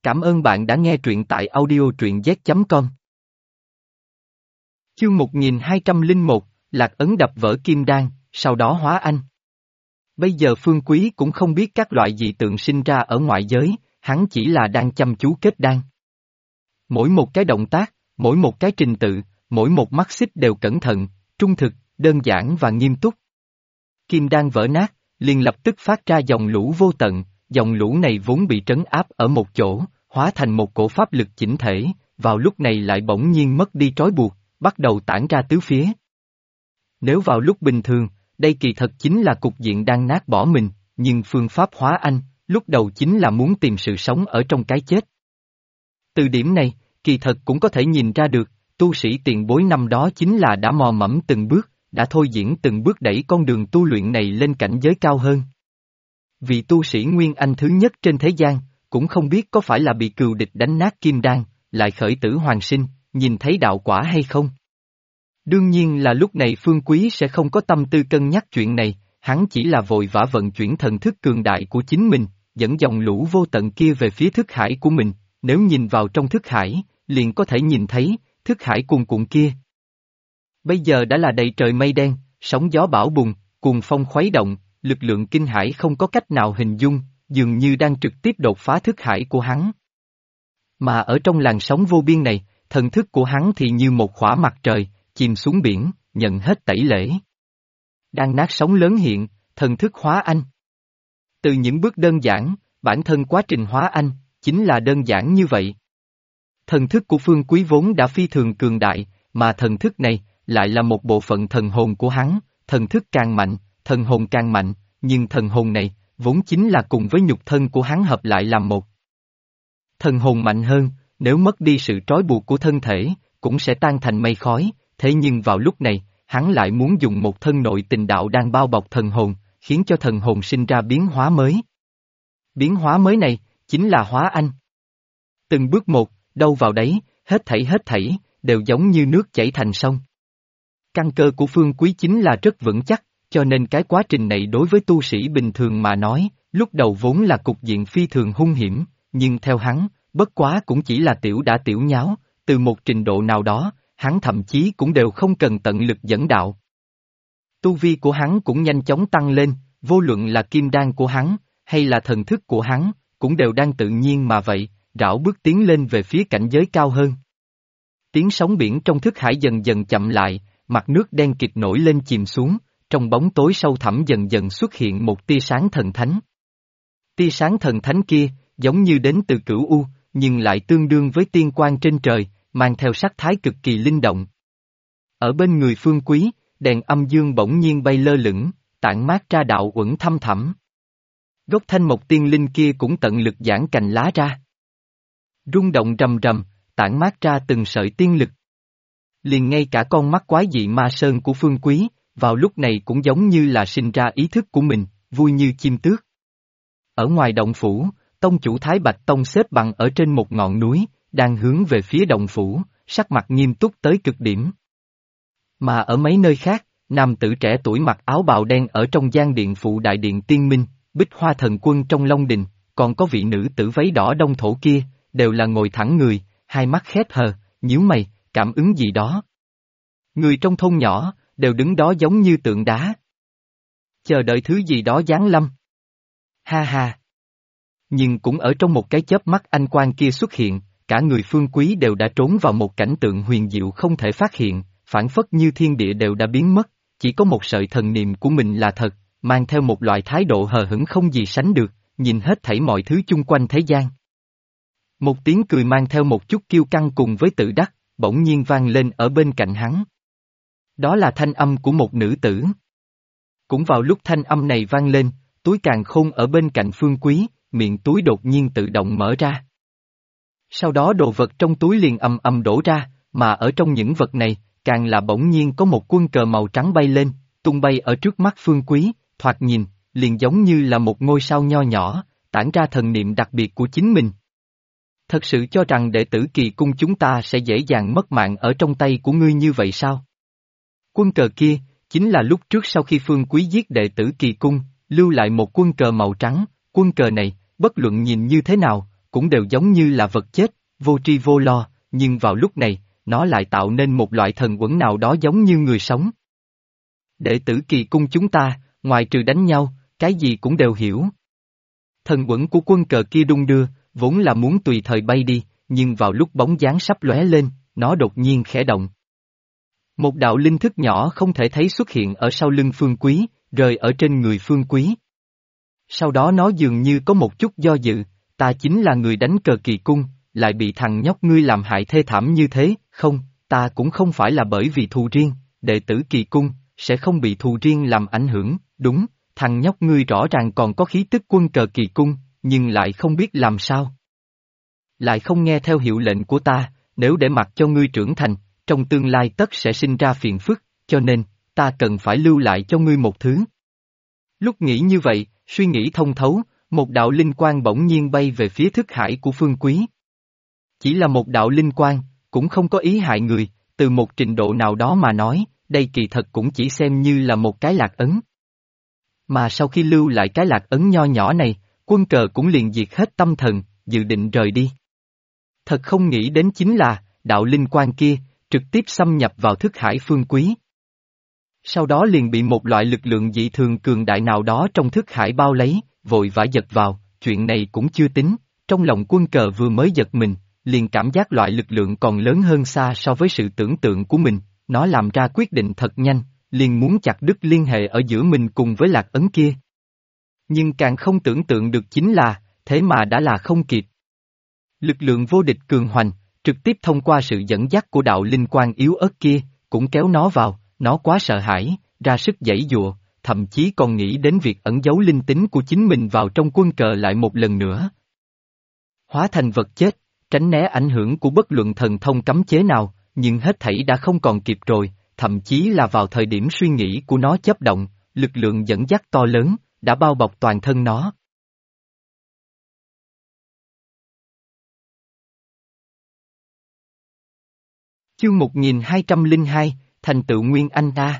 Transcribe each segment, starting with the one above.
Cảm ơn bạn đã nghe truyện tại audio truyện z.com. Chương 1201, Lạc Ấn đập vỡ kim đan, sau đó hóa anh. Bây giờ Phương Quý cũng không biết các loại dị tượng sinh ra ở ngoại giới, hắn chỉ là đang chăm chú kết đan. Mỗi một cái động tác, mỗi một cái trình tự, mỗi một mắt xích đều cẩn thận, trung thực, đơn giản và nghiêm túc. Kim đan vỡ nát, liền lập tức phát ra dòng lũ vô tận, dòng lũ này vốn bị trấn áp ở một chỗ, hóa thành một cổ pháp lực chỉnh thể, vào lúc này lại bỗng nhiên mất đi trói buộc, bắt đầu tản ra tứ phía. Nếu vào lúc bình thường, đây kỳ thật chính là cục diện đang nát bỏ mình, nhưng phương pháp hóa anh, lúc đầu chính là muốn tìm sự sống ở trong cái chết. Từ điểm này, kỳ thật cũng có thể nhìn ra được, tu sĩ tiền bối năm đó chính là đã mò mẫm từng bước, đã thôi diễn từng bước đẩy con đường tu luyện này lên cảnh giới cao hơn. Vị tu sĩ Nguyên Anh thứ nhất trên thế gian, cũng không biết có phải là bị cừu địch đánh nát kim đan, lại khởi tử hoàn sinh, nhìn thấy đạo quả hay không. Đương nhiên là lúc này Phương Quý sẽ không có tâm tư cân nhắc chuyện này, hắn chỉ là vội vã vận chuyển thần thức cường đại của chính mình, dẫn dòng lũ vô tận kia về phía thức hải của mình, nếu nhìn vào trong thức hải, liền có thể nhìn thấy, thức hải cuồn cuộn kia. Bây giờ đã là đầy trời mây đen, sóng gió bão bùng, cuồng phong khuấy động, lực lượng kinh hải không có cách nào hình dung, dường như đang trực tiếp đột phá thức hải của hắn. Mà ở trong làn sóng vô biên này, thần thức của hắn thì như một khỏa mặt trời, chìm xuống biển, nhận hết tẩy lễ. Đang nát sóng lớn hiện, thần thức hóa anh. Từ những bước đơn giản, bản thân quá trình hóa anh, chính là đơn giản như vậy. Thần thức của Phương Quý vốn đã phi thường cường đại, mà thần thức này, lại là một bộ phận thần hồn của hắn, thần thức càng mạnh, thần hồn càng mạnh, nhưng thần hồn này, vốn chính là cùng với nhục thân của hắn hợp lại làm một. Thần hồn mạnh hơn, nếu mất đi sự trói buộc của thân thể, cũng sẽ tan thành mây khói, thế nhưng vào lúc này, hắn lại muốn dùng một thân nội tình đạo đang bao bọc thần hồn, khiến cho thần hồn sinh ra biến hóa mới. Biến hóa mới này, chính là hóa anh. Từng bước một, đâu vào đấy, hết thảy, đều giống như nước chảy thành sông. Căn cơ của Phương Quý chính là rất vững chắc, cho nên cái quá trình này đối với tu sĩ bình thường mà nói, lúc đầu vốn là cục diện phi thường hung hiểm, nhưng theo hắn, bất quá cũng chỉ là tiểu đã tiểu nháo, từ một trình độ nào đó, hắn thậm chí cũng đều không cần tận lực dẫn đạo. Tu vi của hắn cũng nhanh chóng tăng lên, vô luận là kim đan của hắn, hay là thần thức của hắn, cũng đều đang tự nhiên mà vậy, rảo bước tiến lên về phía cảnh giới cao hơn. Tiếng sóng biển trong thức hải dần dần chậm lại, mặt nước đen kịt nổi lên chìm xuống, trong bóng tối sâu thẳm dần dần xuất hiện một tia sáng thần thánh. Tia sáng thần thánh kia, giống như đến từ cửu u, nhưng lại tương đương với tiên quang trên trời, mang theo sắc thái cực kỳ linh động. Ở bên người Phương Quý, đèn âm dương bỗng nhiên bay lơ lửng, tản mát ra đạo uẩn thâm thẳm. Gốc thanh mộc tiên linh kia cũng tận lực giãn cành lá ra. Rung động rầm rầm, tản mát ra từng sợi tiên lực. Liền ngay cả con mắt quái dị ma sơn của Phương Quý, vào lúc này cũng giống như là sinh ra ý thức của mình, vui như chim tước. Ở ngoài động phủ, tông chủ Thái Bạch Tông xếp bằng ở trên một ngọn núi, đang hướng về phía động phủ, sắc mặt nghiêm túc tới cực điểm. Mà ở mấy nơi khác, nam tử trẻ tuổi mặc áo bào đen ở trong gian điện phụ đại điện Tiên Minh, Bích Hoa Thần Quân trong Long Đình, còn có vị nữ tử váy đỏ đông thổ kia, đều là ngồi thẳng người, hai mắt khép hờ, nhíu mày, cảm ứng gì đó. Người trong thôn nhỏ, đều đứng đó giống như tượng đá. Chờ đợi thứ gì đó giáng lâm. Ha ha. Nhưng cũng ở trong một cái chớp mắt anh quan kia xuất hiện, cả người Phương Quý đều đã trốn vào một cảnh tượng huyền diệu không thể phát hiện, phản phất như thiên địa đều đã biến mất, chỉ có một sợi thần niệm của mình là thật, mang theo một loại thái độ hờ hững không gì sánh được, nhìn hết thảy mọi thứ chung quanh thế gian. Một tiếng cười mang theo một chút kiêu căng cùng với tự đắc, bỗng nhiên vang lên ở bên cạnh hắn. Đó là thanh âm của một nữ tử. Cũng vào lúc thanh âm này vang lên, túi càn khôn ở bên cạnh Phương Quý, miệng túi đột nhiên tự động mở ra. Sau đó đồ vật trong túi liền ầm ầm đổ ra, mà ở trong những vật này, càng là bỗng nhiên có một quân cờ màu trắng bay lên, tung bay ở trước mắt Phương Quý, thoạt nhìn, liền giống như là một ngôi sao nho nhỏ, tản ra thần niệm đặc biệt của chính mình. Thật sự cho rằng đệ tử Kỳ Cung chúng ta sẽ dễ dàng mất mạng ở trong tay của ngươi như vậy sao? Quân cờ kia, chính là lúc trước sau khi Phương Quý giết đệ tử Kỳ Cung, lưu lại một quân cờ màu trắng, quân cờ này, bất luận nhìn như thế nào, cũng đều giống như là vật chết, vô tri vô lo, nhưng vào lúc này, nó lại tạo nên một loại thần uẩn nào đó giống như người sống. Đệ tử Kỳ Cung chúng ta, ngoài trừ đánh nhau, cái gì cũng đều hiểu. Thần uẩn của quân cờ kia đung đưa, vốn là muốn tùy thời bay đi, nhưng vào lúc bóng dáng sắp lóe lên, nó đột nhiên khẽ động. Một đạo linh thức nhỏ không thể thấy xuất hiện ở sau lưng Phương Quý, rơi ở trên người Phương Quý. Sau đó nó dường như có một chút do dự, ta chính là người đánh cờ Kỳ Cung, lại bị thằng nhóc ngươi làm hại thê thảm như thế, không, ta cũng không phải là bởi vì thù riêng, đệ tử Kỳ Cung, sẽ không bị thù riêng làm ảnh hưởng, đúng, thằng nhóc ngươi rõ ràng còn có khí tức quân cờ Kỳ Cung, nhưng lại không biết làm sao. Lại không nghe theo hiệu lệnh của ta, nếu để mặc cho ngươi trưởng thành, trong tương lai tất sẽ sinh ra phiền phức, cho nên, ta cần phải lưu lại cho ngươi một thứ. Lúc nghĩ như vậy, suy nghĩ thông thấu, một đạo linh quang bỗng nhiên bay về phía thức hải của Phương Quý. Chỉ là một đạo linh quang, cũng không có ý hại người, từ một trình độ nào đó mà nói, đây kỳ thật cũng chỉ xem như là một cái lạc ấn. Mà sau khi lưu lại cái lạc ấn nho nhỏ này, quân cờ cũng liền diệt hết tâm thần, dự định rời đi. Thật không nghĩ đến chính là, đạo linh quang kia, trực tiếp xâm nhập vào thức hải Phương Quý. Sau đó liền bị một loại lực lượng dị thường cường đại nào đó trong thức hải bao lấy, vội vã giật vào, chuyện này cũng chưa tính, trong lòng quân cờ vừa mới giật mình, liền cảm giác loại lực lượng còn lớn hơn xa so với sự tưởng tượng của mình, nó làm ra quyết định thật nhanh, liền muốn chặt đứt liên hệ ở giữa mình cùng với lạc ấn kia. Nhưng càng không tưởng tượng được chính là, thế mà đã là không kịp. Lực lượng vô địch cường hoành, trực tiếp thông qua sự dẫn dắt của đạo linh quang yếu ớt kia, cũng kéo nó vào, nó quá sợ hãi, ra sức giãy giụa, thậm chí còn nghĩ đến việc ẩn giấu linh tính của chính mình vào trong quân cờ lại một lần nữa. Hóa thành vật chết, tránh né ảnh hưởng của bất luận thần thông cấm chế nào, nhưng hết thảy đã không còn kịp rồi, thậm chí là vào thời điểm suy nghĩ của nó chớp động, lực lượng dẫn dắt to lớn, đã bao bọc toàn thân nó. Chương 1202, thành tựu Nguyên Anh ta.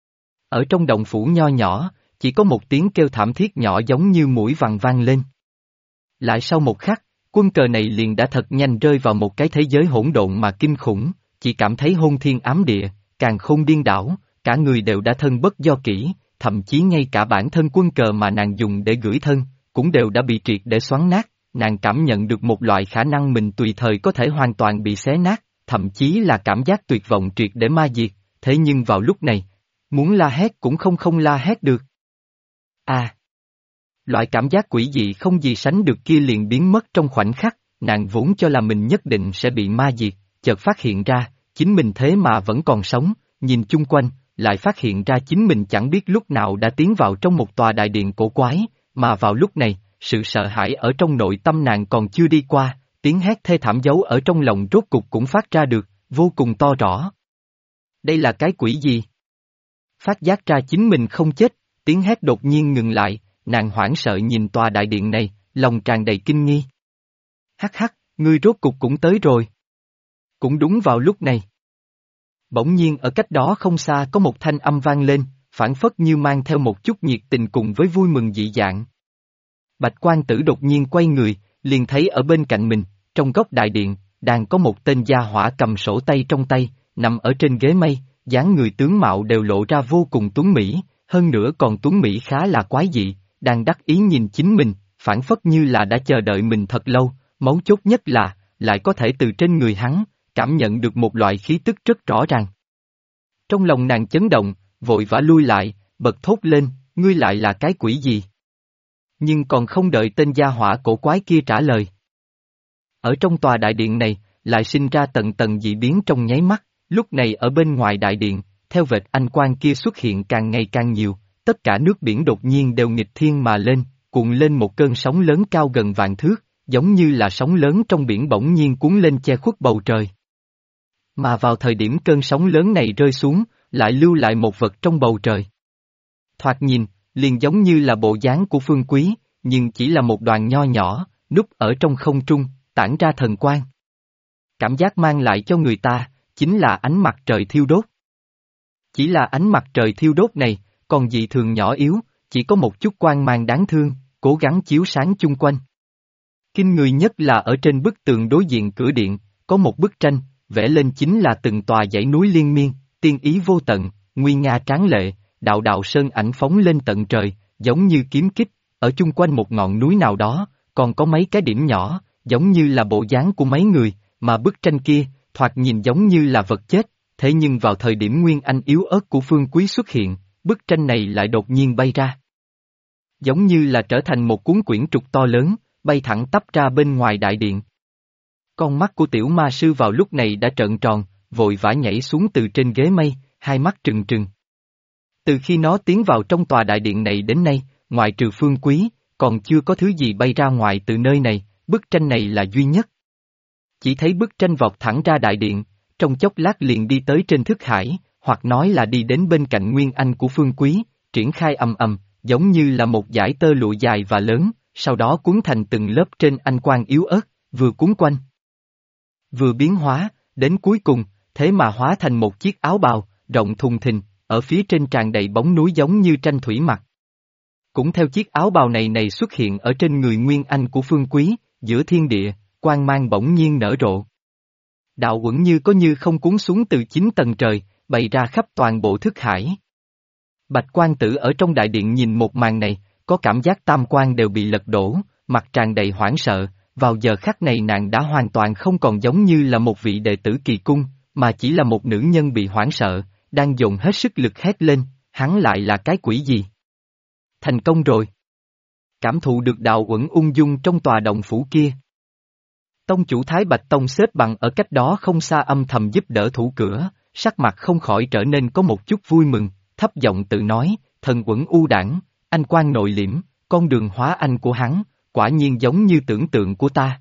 Ở trong động phủ nho nhỏ, chỉ có một tiếng kêu thảm thiết nhỏ giống như mũi vằn vang lên. Lại sau một khắc, quân cờ này liền đã thật nhanh rơi vào một cái thế giới hỗn độn mà kinh khủng, chỉ cảm thấy hôn thiên ám địa, càn khôn điên đảo, cả người đều đã thân bất do kỹ, thậm chí ngay cả bản thân quân cờ mà nàng dùng để gửi thân, cũng đều đã bị triệt để xoắn nát, nàng cảm nhận được một loại khả năng mình tùy thời có thể hoàn toàn bị xé nát, thậm chí là cảm giác tuyệt vọng triệt để ma diệt, thế nhưng vào lúc này, muốn la hét cũng không la hét được. À! Loại cảm giác quỷ dị không gì sánh được kia liền biến mất trong khoảnh khắc, nàng vốn cho là mình nhất định sẽ bị ma diệt, chợt phát hiện ra, chính mình thế mà vẫn còn sống, nhìn chung quanh, lại phát hiện ra chính mình chẳng biết lúc nào đã tiến vào trong một tòa đại điện cổ quái, mà vào lúc này, sự sợ hãi ở trong nội tâm nàng còn chưa đi qua, tiếng hét thê thảm giấu ở trong lòng rốt cục cũng phát ra được, vô cùng to rõ. Đây là cái quỷ gì? Phát giác ra chính mình không chết, tiếng hét đột nhiên ngừng lại, nàng hoảng sợ nhìn tòa đại điện này, lòng tràn đầy kinh nghi. Hắc hắc, ngươi rốt cục cũng tới rồi. Cũng đúng vào lúc này. Bỗng nhiên ở cách đó không xa có một thanh âm vang lên, phảng phất như mang theo một chút nhiệt tình cùng với vui mừng dị dạng. Bạch Quan Tử đột nhiên quay người, liền thấy ở bên cạnh mình, trong góc đại điện, đang có một tên gia hỏa cầm sổ tay trong tay, nằm ở trên ghế mây, dáng người tướng mạo đều lộ ra vô cùng tuấn mỹ, hơn nữa còn tuấn mỹ khá là quái dị, đang đắc ý nhìn chính mình, phảng phất như là đã chờ đợi mình thật lâu, mấu chốt nhất là, lại có thể từ trên người hắn, cảm nhận được một loại khí tức rất rõ ràng. Trong lòng nàng chấn động, vội vã lui lại, bật thốt lên, ngươi lại là cái quỷ gì? Nhưng còn không đợi tên gia hỏa cổ quái kia trả lời. Ở trong tòa đại điện này, lại sinh ra tầng tầng dị biến trong nháy mắt, lúc này ở bên ngoài đại điện, theo vệt ánh quang kia xuất hiện càng ngày càng nhiều, tất cả nước biển đột nhiên đều nghịch thiên mà lên, cuộn lên một cơn sóng lớn cao gần vạn thước, giống như là sóng lớn trong biển bỗng nhiên cuốn lên che khuất bầu trời. Mà vào thời điểm cơn sóng lớn này rơi xuống, lại lưu lại một vật trong bầu trời. Thoạt nhìn, liền giống như là bộ dáng của Phương Quý, nhưng chỉ là một đoàn nho nhỏ, núp ở trong không trung, tản ra thần quang. Cảm giác mang lại cho người ta, chính là ánh mặt trời thiêu đốt. Chỉ là ánh mặt trời thiêu đốt này, còn dị thường nhỏ yếu, chỉ có một chút quang mang đáng thương, cố gắng chiếu sáng chung quanh. Kinh người nhất là ở trên bức tường đối diện cửa điện, có một bức tranh, vẽ lên chính là từng tòa dãy núi liên miên, tiên ý vô tận, nguy nga tráng lệ, đạo đạo sơn ảnh phóng lên tận trời, giống như kiếm kích, ở chung quanh một ngọn núi nào đó, còn có mấy cái điểm nhỏ, giống như là bộ dáng của mấy người, mà bức tranh kia, thoạt nhìn giống như là vật chết, thế nhưng vào thời điểm nguyên anh yếu ớt của Phương Quý xuất hiện, bức tranh này lại đột nhiên bay ra. Giống như là trở thành một cuốn quyển trục to lớn, bay thẳng tắp ra bên ngoài đại điện. Con mắt của tiểu ma sư vào lúc này đã trợn tròn, vội vã nhảy xuống từ trên ghế mây, hai mắt trừng trừng. Từ khi nó tiến vào trong tòa đại điện này đến nay, ngoại trừ Phương Quý, còn chưa có thứ gì bay ra ngoài từ nơi này, bức tranh này là duy nhất. Chỉ thấy bức tranh vọt thẳng ra đại điện, trong chốc lát liền đi tới trên thức hải, hoặc nói là đi đến bên cạnh nguyên anh của Phương Quý, triển khai ầm ầm, giống như là một dải tơ lụa dài và lớn, sau đó cuốn thành từng lớp trên anh quang yếu ớt, vừa cuốn quanh, vừa biến hóa, đến cuối cùng, thế mà hóa thành một chiếc áo bào, rộng thùng thình, ở phía trên tràn đầy bóng núi giống như tranh thủy mặc. Cũng theo chiếc áo bào này xuất hiện ở trên người nguyên anh của Phương Quý, giữa thiên địa, quang mang bỗng nhiên nở rộ. Đạo uẩn như có như không cuốn xuống từ 9 tầng trời, bày ra khắp toàn bộ thức hải. Bạch quan tử ở trong đại điện nhìn một màn này, có cảm giác tam quan đều bị lật đổ, mặt tràn đầy hoảng sợ, vào giờ khắc này nàng đã hoàn toàn không còn giống như là một vị đệ tử kỳ cung, mà chỉ là một nữ nhân bị hoảng sợ, đang dồn hết sức lực hét lên, hắn lại là cái quỷ gì? Thành công rồi! Cảm thụ được đạo uẩn ung dung trong tòa động phủ kia. Tông chủ Thái Bạch Tông xếp bằng ở cách đó không xa âm thầm giúp đỡ thủ cửa, sắc mặt không khỏi trở nên có một chút vui mừng, thấp giọng tự nói, thần uẩn u đảng, anh quan nội liễm, con đường hóa anh của hắn, quả nhiên giống như tưởng tượng của ta.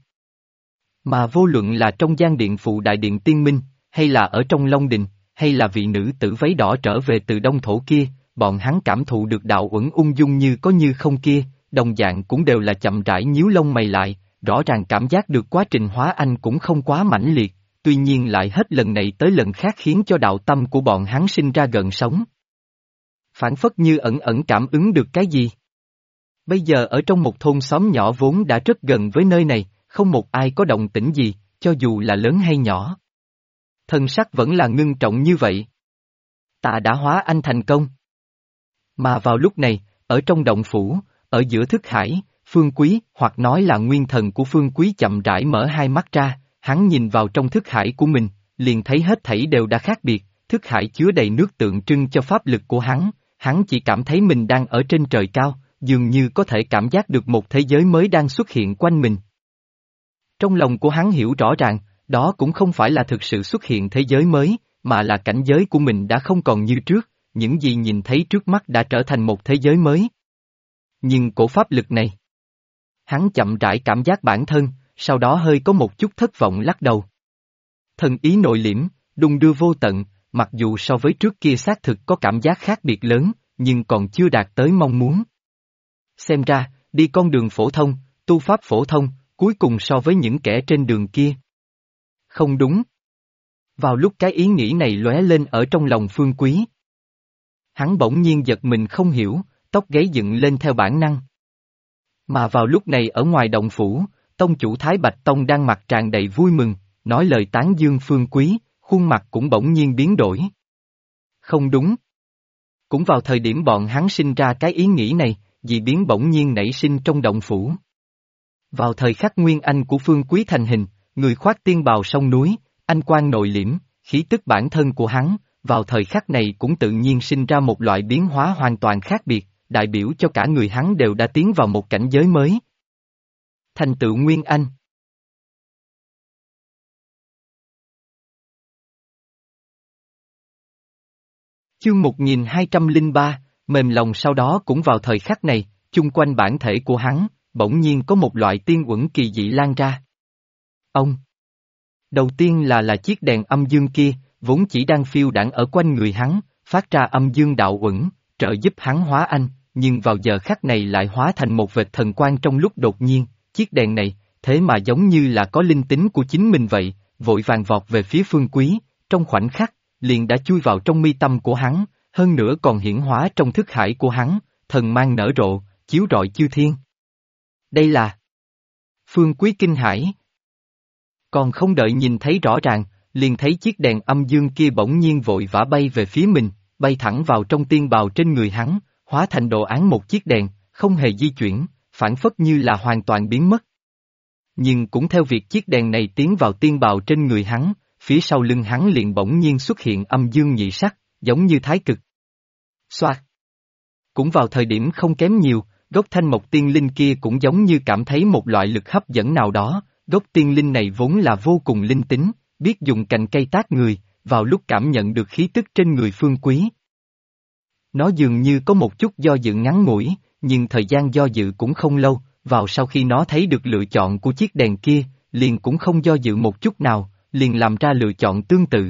Mà vô luận là trong gian điện phụ đại điện tiên minh, hay là ở trong Long Đình, hay là vị nữ tử váy đỏ trở về từ Đông Thổ kia, bọn hắn cảm thụ được đạo uẩn ung dung như có như không kia, đồng dạng cũng đều là chậm rãi nhíu lông mày lại, rõ ràng cảm giác được quá trình hóa anh cũng không quá mãnh liệt, tuy nhiên lại hết lần này tới lần khác khiến cho đạo tâm của bọn hắn sinh ra gợn sóng. Phản phất như ẩn ẩn cảm ứng được cái gì. Bây giờ ở trong một thôn xóm nhỏ vốn đã rất gần với nơi này, không một ai có động tĩnh gì, cho dù là lớn hay nhỏ. Thân sắc vẫn là ngưng trọng như vậy. Ta đã hóa anh thành công. Mà vào lúc này, ở trong động phủ, ở giữa thức hải, Phương Quý, hoặc nói là nguyên thần của Phương Quý chậm rãi mở hai mắt ra, hắn nhìn vào trong thức hải của mình, liền thấy hết thảy đều đã khác biệt, thức hải chứa đầy nước tượng trưng cho pháp lực của hắn chỉ cảm thấy mình đang ở trên trời cao, dường như có thể cảm giác được một thế giới mới đang xuất hiện quanh mình. Trong lòng của hắn hiểu rõ ràng, đó cũng không phải là thực sự xuất hiện thế giới mới, mà là cảnh giới của mình đã không còn như trước, những gì nhìn thấy trước mắt đã trở thành một thế giới mới. Nhưng cổ pháp lực này, hắn chậm rãi cảm giác bản thân, sau đó hơi có một chút thất vọng lắc đầu. Thần ý nội liễm, đung đưa vô tận, mặc dù so với trước kia xác thực có cảm giác khác biệt lớn, nhưng còn chưa đạt tới mong muốn. Xem ra, đi con đường phổ thông, tu pháp phổ thông, cuối cùng so với những kẻ trên đường kia. Không đúng. Vào lúc cái ý nghĩ này lóe lên ở trong lòng Phương Quý. Hắn bỗng nhiên giật mình không hiểu, tóc gáy dựng lên theo bản năng. Mà vào lúc này ở ngoài động phủ, tông chủ Thái Bạch Tông đang mặt tràn đầy vui mừng, nói lời tán dương Phương Quý, khuôn mặt cũng bỗng nhiên biến đổi. Không đúng. Cũng vào thời điểm bọn hắn sinh ra cái ý nghĩ này, dị biến bỗng nhiên nảy sinh trong động phủ. Vào thời khắc nguyên anh của Phương Quý thành hình, người khoác tiên bào sông núi, anh quan nội liễm, khí tức bản thân của hắn, vào thời khắc này cũng tự nhiên sinh ra một loại biến hóa hoàn toàn khác biệt, đại biểu cho cả người hắn đều đã tiến vào một cảnh giới mới. Thành tựu nguyên anh. Chương 1203, mềm lòng sau đó cũng vào thời khắc này, chung quanh bản thể của hắn, bỗng nhiên có một loại tiên uẩn kỳ dị lan ra. Ông! Đầu tiên là chiếc đèn âm dương kia, vốn chỉ đang phiêu đãng ở quanh người hắn, phát ra âm dương đạo uẩn, trợ giúp hắn hóa anh, nhưng vào giờ khắc này lại hóa thành một vệt thần quang trong lúc đột nhiên, chiếc đèn này, thế mà giống như là có linh tính của chính mình vậy, vội vàng vọt về phía Phương Quý, trong khoảnh khắc, liền đã chui vào trong mi tâm của hắn, hơn nữa còn hiển hóa trong thức hải của hắn, thần mang nở rộ, chiếu rọi chư thiên. Đây là Phương Quý kinh hãi. Còn không đợi nhìn thấy rõ ràng, liền thấy chiếc đèn âm dương kia bỗng nhiên vội vã bay về phía mình, bay thẳng vào trong tiên bào trên người hắn, hóa thành đồ án một chiếc đèn, không hề di chuyển, phản phất như là hoàn toàn biến mất. Nhưng cũng theo việc chiếc đèn này tiến vào tiên bào trên người hắn, phía sau lưng hắn liền bỗng nhiên xuất hiện âm dương nhị sắc, giống như thái cực. Xoạt! Cũng vào thời điểm không kém nhiều, gốc thanh mộc tiên linh kia cũng giống như cảm thấy một loại lực hấp dẫn nào đó, gốc tiên linh này vốn là vô cùng linh tính, biết dùng cành cây tác người, vào lúc cảm nhận được khí tức trên người Phương Quý. Nó dường như có một chút do dự ngắn ngủi, nhưng thời gian do dự cũng không lâu, vào sau khi nó thấy được lựa chọn của chiếc đèn kia, liền cũng không do dự một chút nào, liền làm ra lựa chọn tương tự.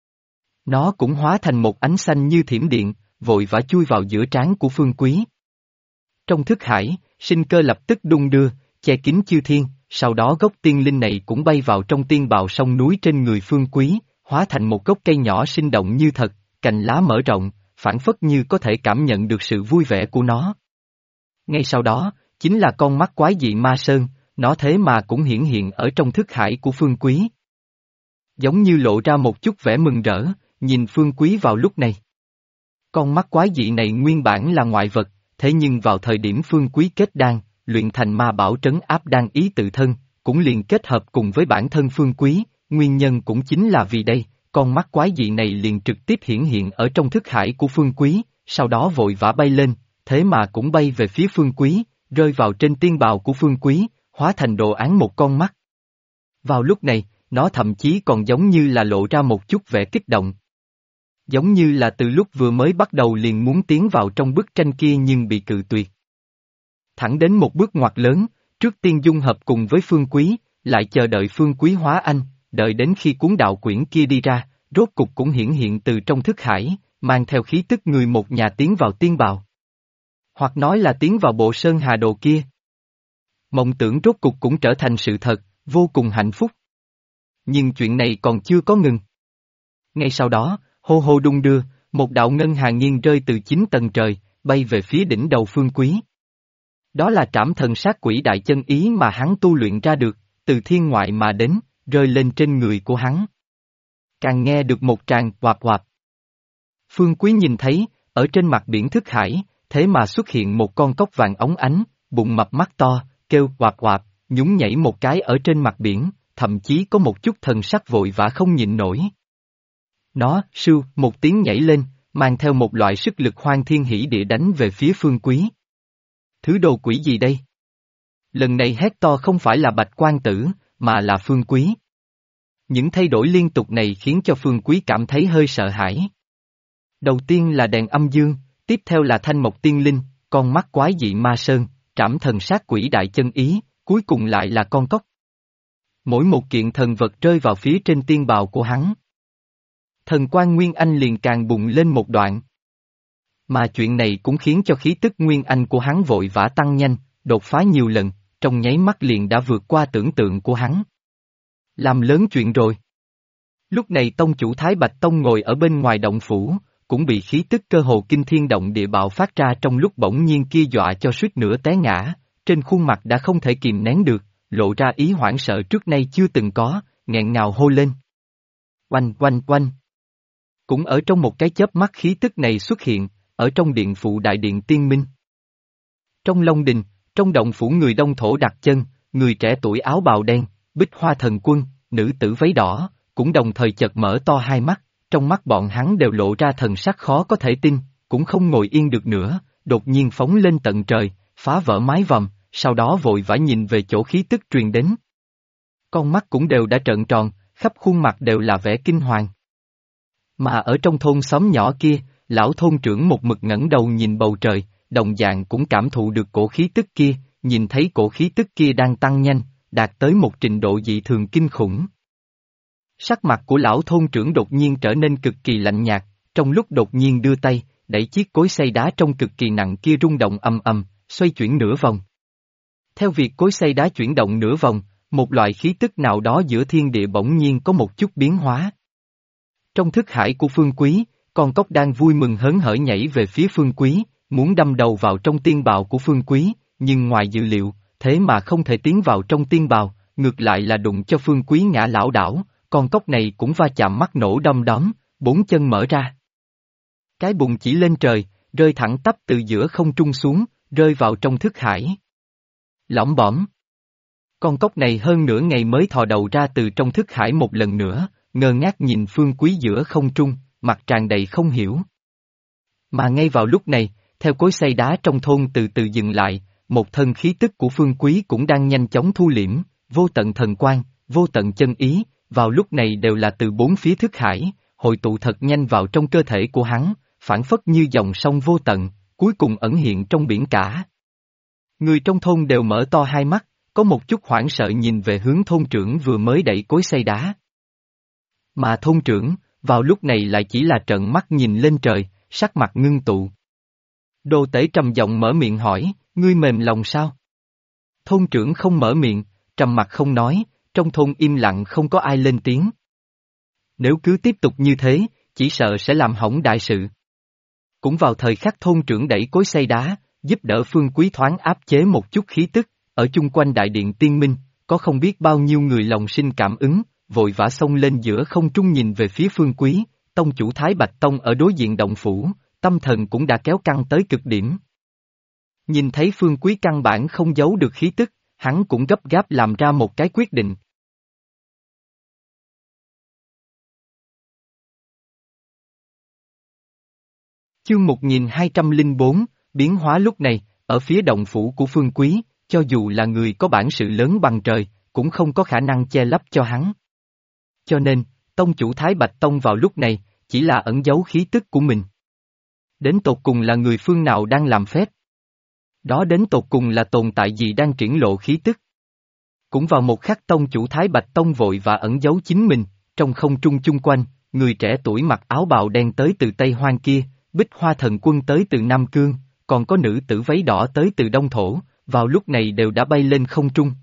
Nó cũng hóa thành một ánh xanh như thiểm điện, vội vã chui vào giữa trán của Phương Quý. Trong thức hải, sinh cơ lập tức đung đưa, che kín chư thiên, sau đó gốc tiên linh này cũng bay vào trong tiên bào sông núi trên người Phương Quý, hóa thành một gốc cây nhỏ sinh động như thật, cành lá mở rộng, phản phất như có thể cảm nhận được sự vui vẻ của nó. Ngay sau đó, chính là con mắt quái dị ma sơn, nó thế mà cũng hiển hiện ở trong thức hải của Phương Quý. Giống như lộ ra một chút vẻ mừng rỡ, nhìn Phương Quý vào lúc này. Con mắt quái dị này nguyên bản là ngoại vật, thế nhưng vào thời điểm Phương Quý kết đan, luyện thành ma bảo trấn áp đan ý tự thân, cũng liền kết hợp cùng với bản thân Phương Quý, nguyên nhân cũng chính là vì đây, con mắt quái dị này liền trực tiếp hiển hiện ở trong thức hải của Phương Quý, sau đó vội vã bay lên, thế mà cũng bay về phía Phương Quý, rơi vào trên tiên bào của Phương Quý, hóa thành đồ án một con mắt. Vào lúc này, nó thậm chí còn giống như là lộ ra một chút vẻ kích động. Giống như là từ lúc vừa mới bắt đầu liền muốn tiến vào trong bức tranh kia nhưng bị cự tuyệt. Thẳng đến một bước ngoặt lớn, trước tiên dung hợp cùng với Phương Quý, lại chờ đợi Phương Quý hóa anh, đợi đến khi cuốn đạo quyển kia đi ra, rốt cục cũng hiển hiện từ trong thức hải, mang theo khí tức người một nhà tiến vào tiên bào. Hoặc nói là tiến vào bộ sơn hà đồ kia. Mộng tưởng rốt cục cũng trở thành sự thật, vô cùng hạnh phúc. Nhưng chuyện này còn chưa có ngừng. Ngay sau đó, hô hô đung đưa, một đạo ngân hà nghiêng rơi từ 9 tầng trời, bay về phía đỉnh đầu Phương Quý. Đó là trảm thần sát quỷ đại chân ý mà hắn tu luyện ra được, từ thiên ngoại mà đến, rơi lên trên người của hắn. Càng nghe được một tràng oạp oạp. Phương Quý nhìn thấy, ở trên mặt biển thức hải, thế mà xuất hiện một con cóc vàng óng ánh, bụng mập mắt to, kêu oạp oạp, nhún nhảy một cái ở trên mặt biển, thậm chí có một chút thần sắc vội vã không nhịn nổi. Nó, sưu, một tiếng nhảy lên, mang theo một loại sức lực hoang thiên hỉ địa đánh về phía Phương Quý. Thứ đồ quỷ gì đây? Lần này hét to không phải là Bạch Quan Tử, mà là Phương Quý. Những thay đổi liên tục này khiến cho Phương Quý cảm thấy hơi sợ hãi. Đầu tiên là đèn âm dương, tiếp theo là thanh mộc tiên linh, con mắt quái dị ma sơn, trảm thần sát quỷ đại chân ý, cuối cùng lại là con cóc. Mỗi một kiện thần vật rơi vào phía trên tiên bào của hắn. Thần quang Nguyên Anh liền càng bùng lên một đoạn. Mà chuyện này cũng khiến cho khí tức Nguyên Anh của hắn vội vã tăng nhanh, đột phá nhiều lần, trong nháy mắt liền đã vượt qua tưởng tượng của hắn. Làm lớn chuyện rồi. Lúc này tông chủ Thái Bạch Tông ngồi ở bên ngoài động phủ, cũng bị khí tức cơ hồ kinh thiên động địa bạo phát ra trong lúc bỗng nhiên kia dọa cho suýt nữa té ngã, trên khuôn mặt đã không thể kìm nén được, lộ ra ý hoảng sợ trước nay chưa từng có, nghẹn ngào hô lên. Oanh oanh oanh. Cũng ở trong một cái chớp mắt khí tức này xuất hiện, ở trong điện phụ đại điện tiên minh. Trong Long Đình, trong động phủ người Đông Thổ đặt chân, người trẻ tuổi áo bào đen, Bích Hoa Thần Quân, nữ tử váy đỏ, cũng đồng thời chợt mở to hai mắt, trong mắt bọn hắn đều lộ ra thần sắc khó có thể tin, cũng không ngồi yên được nữa, đột nhiên phóng lên tận trời, phá vỡ mái vòm, sau đó vội vã nhìn về chỗ khí tức truyền đến. Con mắt cũng đều đã trợn tròn, khắp khuôn mặt đều là vẻ kinh hoàng. Mà ở trong thôn xóm nhỏ kia, lão thôn trưởng một mực ngẩng đầu nhìn bầu trời, đồng dạng cũng cảm thụ được cổ khí tức kia, nhìn thấy cổ khí tức kia đang tăng nhanh, đạt tới một trình độ dị thường kinh khủng. Sắc mặt của lão thôn trưởng đột nhiên trở nên cực kỳ lạnh nhạt, trong lúc đột nhiên đưa tay, đẩy chiếc cối xay đá trong cực kỳ nặng kia rung động ầm ầm, xoay chuyển nửa vòng. Theo việc cối xay đá chuyển động nửa vòng, một loại khí tức nào đó giữa thiên địa bỗng nhiên có một chút biến hóa. Trong thức hải của Phương Quý, con cóc đang vui mừng hớn hở nhảy về phía Phương Quý, muốn đâm đầu vào trong tiên bào của Phương Quý, nhưng ngoài dự liệu, thế mà không thể tiến vào trong tiên bào, ngược lại là đụng cho Phương Quý ngã lảo đảo, con cóc này cũng va chạm mắt nổ đom đóm, bốn chân mở ra. Cái bụng chỉ lên trời, rơi thẳng tắp từ giữa không trung xuống, rơi vào trong thức hải. Lõm bõm. Con cóc này hơn nửa ngày mới thò đầu ra từ trong thức hải một lần nữa, ngơ ngác nhìn Phương Quý giữa không trung, mặt tràn đầy không hiểu. Mà ngay vào lúc này, theo cối xay đá trong thôn từ từ dừng lại, một thân khí tức của Phương Quý cũng đang nhanh chóng thu liễm, vô tận thần quang, vô tận chân ý, vào lúc này đều là từ bốn phía thức hải, hội tụ thật nhanh vào trong cơ thể của hắn, phản phất như dòng sông vô tận, cuối cùng ẩn hiện trong biển cả. Người trong thôn đều mở to hai mắt, có một chút hoảng sợ nhìn về hướng thôn trưởng vừa mới đẩy cối xay đá. Mà thôn trưởng, vào lúc này lại chỉ là trợn mắt nhìn lên trời, sắc mặt ngưng tụ. Đồ Tể trầm giọng mở miệng hỏi, ngươi mềm lòng sao? Thôn trưởng không mở miệng, trầm mặt không nói, trong thôn im lặng không có ai lên tiếng. Nếu cứ tiếp tục như thế, chỉ sợ sẽ làm hỏng đại sự. Cũng vào thời khắc thôn trưởng đẩy cối xay đá, giúp đỡ Phương Quý thoáng áp chế một chút khí tức, ở chung quanh đại điện tiên minh, có không biết bao nhiêu người lòng sinh cảm ứng, vội vã xông lên giữa không trung nhìn về phía Phương Quý, tông chủ Thái Bạch Tông ở đối diện động phủ, tâm thần cũng đã kéo căng tới cực điểm. Nhìn thấy Phương Quý căn bản không giấu được khí tức, hắn cũng gấp gáp làm ra một cái quyết định. Chương 1204, biến hóa lúc này, ở phía động phủ của Phương Quý, cho dù là người có bản sự lớn bằng trời, cũng không có khả năng che lấp cho hắn. Cho nên, tông chủ Thái Bạch Tông vào lúc này, chỉ là ẩn giấu khí tức của mình. Đến tột cùng là người phương nào đang làm phép? Đó đến tột cùng là tồn tại gì đang triển lộ khí tức? Cũng vào một khắc tông chủ Thái Bạch Tông vội và ẩn giấu chính mình, trong không trung chung quanh, người trẻ tuổi mặc áo bào đen tới từ Tây Hoang kia, Bích Hoa Thần Quân tới từ Nam Cương, còn có nữ tử váy đỏ tới từ Đông Thổ, vào lúc này đều đã bay lên không trung.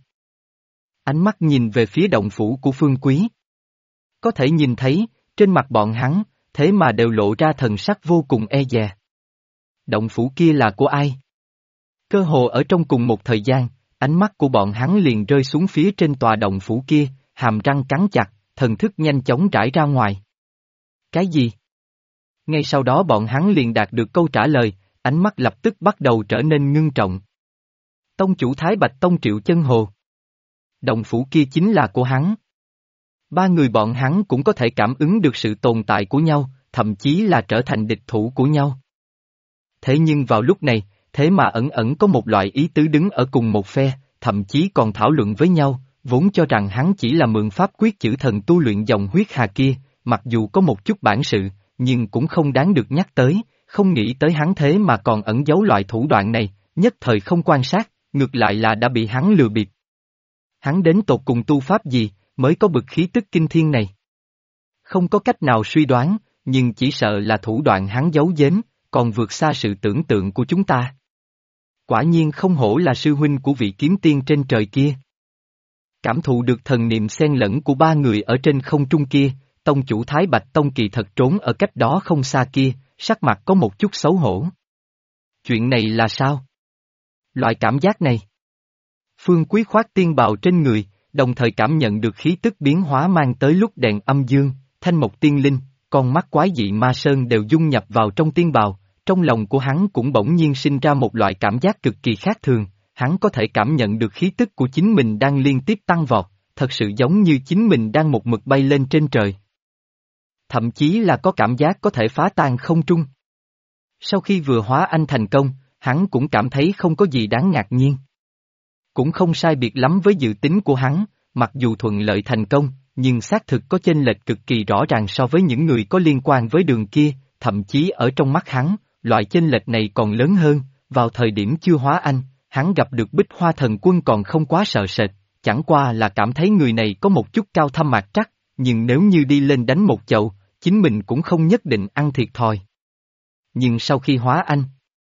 Ánh mắt nhìn về phía động phủ của Phương Quý. Có thể nhìn thấy, trên mặt bọn hắn, thế mà đều lộ ra thần sắc vô cùng e dè. Động phủ kia là của ai? Cơ hồ ở trong cùng một thời gian, ánh mắt của bọn hắn liền rơi xuống phía trên tòa động phủ kia, hàm răng cắn chặt, thần thức nhanh chóng trải ra ngoài. Cái gì? Ngay sau đó bọn hắn liền đạt được câu trả lời, ánh mắt lập tức bắt đầu trở nên ngưng trọng. Tông chủ Thái Bạch Tông Triệu Chân Hồ. Động phủ kia chính là của hắn. Ba người bọn hắn cũng có thể cảm ứng được sự tồn tại của nhau, thậm chí là trở thành địch thủ của nhau. Thế nhưng vào lúc này, thế mà ẩn ẩn có một loại ý tứ đứng ở cùng một phe, thậm chí còn thảo luận với nhau, vốn cho rằng hắn chỉ là mượn pháp quyết chữ thần tu luyện dòng huyết hà kia, mặc dù có một chút bản sự, nhưng cũng không đáng được nhắc tới, không nghĩ tới hắn thế mà còn ẩn giấu loại thủ đoạn này, nhất thời không quan sát, ngược lại là đã bị hắn lừa bịp. Hắn đến tột cùng tu pháp gì, mới có bực khí tức kinh thiên này? Không có cách nào suy đoán, nhưng chỉ sợ là thủ đoạn hắn giấu giếm, còn vượt xa sự tưởng tượng của chúng ta. Quả nhiên không hổ là sư huynh của vị kiếm tiên trên trời kia. Cảm thụ được thần niệm xen lẫn của ba người ở trên không trung kia, tông chủ Thái Bạch Tông kỳ thật trốn ở cách đó không xa kia, sắc mặt có một chút xấu hổ. Chuyện này là sao? Loại cảm giác này. Phương Quý khoác tiên bào trên người, đồng thời cảm nhận được khí tức biến hóa mang tới lúc đèn âm dương, thanh mộc tiên linh, con mắt quái dị ma sơn đều dung nhập vào trong tiên bào, trong lòng của hắn cũng bỗng nhiên sinh ra một loại cảm giác cực kỳ khác thường, hắn có thể cảm nhận được khí tức của chính mình đang liên tiếp tăng vọt, thật sự giống như chính mình đang một mực bay lên trên trời. Thậm chí là có cảm giác có thể phá tan không trung. Sau khi vừa hóa anh thành công, hắn cũng cảm thấy không có gì đáng ngạc nhiên. Cũng không sai biệt lắm với dự tính của hắn, mặc dù thuận lợi thành công, nhưng xác thực có chênh lệch cực kỳ rõ ràng so với những người có liên quan với đường kia, thậm chí ở trong mắt hắn, loại chênh lệch này còn lớn hơn, vào thời điểm chưa hóa anh, hắn gặp được Bích Hoa Thần Quân còn không quá sợ sệt, chẳng qua là cảm thấy người này có một chút cao thâm mạc trắc, nhưng nếu như đi lên đánh một chậu, chính mình cũng không nhất định ăn thiệt thòi. Nhưng sau khi hóa anh,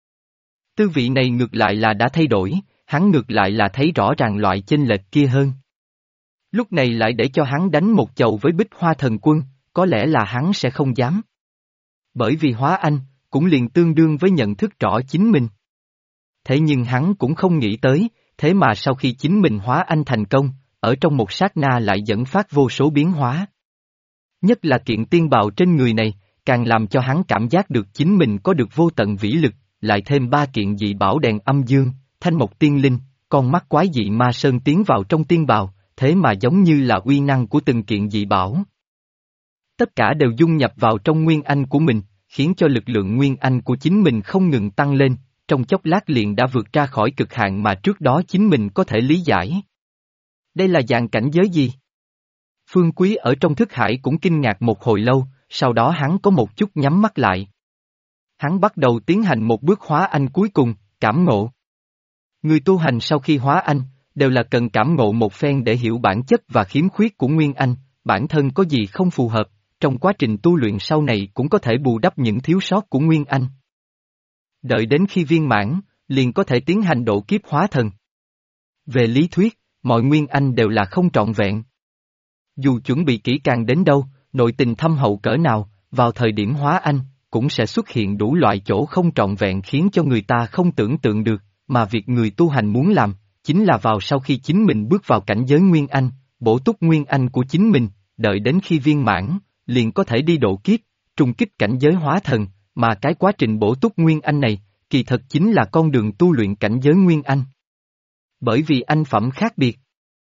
tư vị này ngược lại là đã thay đổi, hắn ngược lại là thấy rõ ràng loại chênh lệch kia hơn. Lúc này lại để cho hắn đánh một chầu với Bích Hoa Thần Quân, có lẽ là hắn sẽ không dám. Bởi vì hóa anh, cũng liền tương đương với nhận thức rõ chính mình. Thế nhưng hắn cũng không nghĩ tới, thế mà sau khi chính mình hóa anh thành công, ở trong một sát na lại dẫn phát vô số biến hóa. Nhất là kiện tiên bào trên người này, càng làm cho hắn cảm giác được chính mình có được vô tận vĩ lực, lại thêm 3 kiện dị bảo đèn âm dương, thanh mộc tiên linh, con mắt quái dị ma sơn tiến vào trong tiên bào, thế mà giống như là uy năng của từng kiện dị bảo. Tất cả đều dung nhập vào trong nguyên anh của mình, khiến cho lực lượng nguyên anh của chính mình không ngừng tăng lên, trong chốc lát liền đã vượt ra khỏi cực hạn mà trước đó chính mình có thể lý giải. Đây là dạng cảnh giới gì? Phương Quý ở trong thức hải cũng kinh ngạc một hồi lâu, sau đó hắn có một chút nhắm mắt lại. Hắn bắt đầu tiến hành một bước hóa anh cuối cùng, cảm ngộ. Người tu hành sau khi hóa anh, đều là cần cảm ngộ một phen để hiểu bản chất và khiếm khuyết của nguyên anh, bản thân có gì không phù hợp, trong quá trình tu luyện sau này cũng có thể bù đắp những thiếu sót của nguyên anh. Đợi đến khi viên mãn, liền có thể tiến hành độ kiếp hóa thần. Về lý thuyết, mọi nguyên anh đều là không trọn vẹn. Dù chuẩn bị kỹ càng đến đâu, nội tình thâm hậu cỡ nào, vào thời điểm hóa anh, cũng sẽ xuất hiện đủ loại chỗ không trọn vẹn khiến cho người ta không tưởng tượng được, mà việc người tu hành muốn làm, chính là vào sau khi chính mình bước vào cảnh giới nguyên anh, bổ túc nguyên anh của chính mình, đợi đến khi viên mãn, liền có thể đi độ kiếp, trùng kích cảnh giới hóa thần, mà cái quá trình bổ túc nguyên anh này, kỳ thật chính là con đường tu luyện cảnh giới nguyên anh. Bởi vì anh phẩm khác biệt,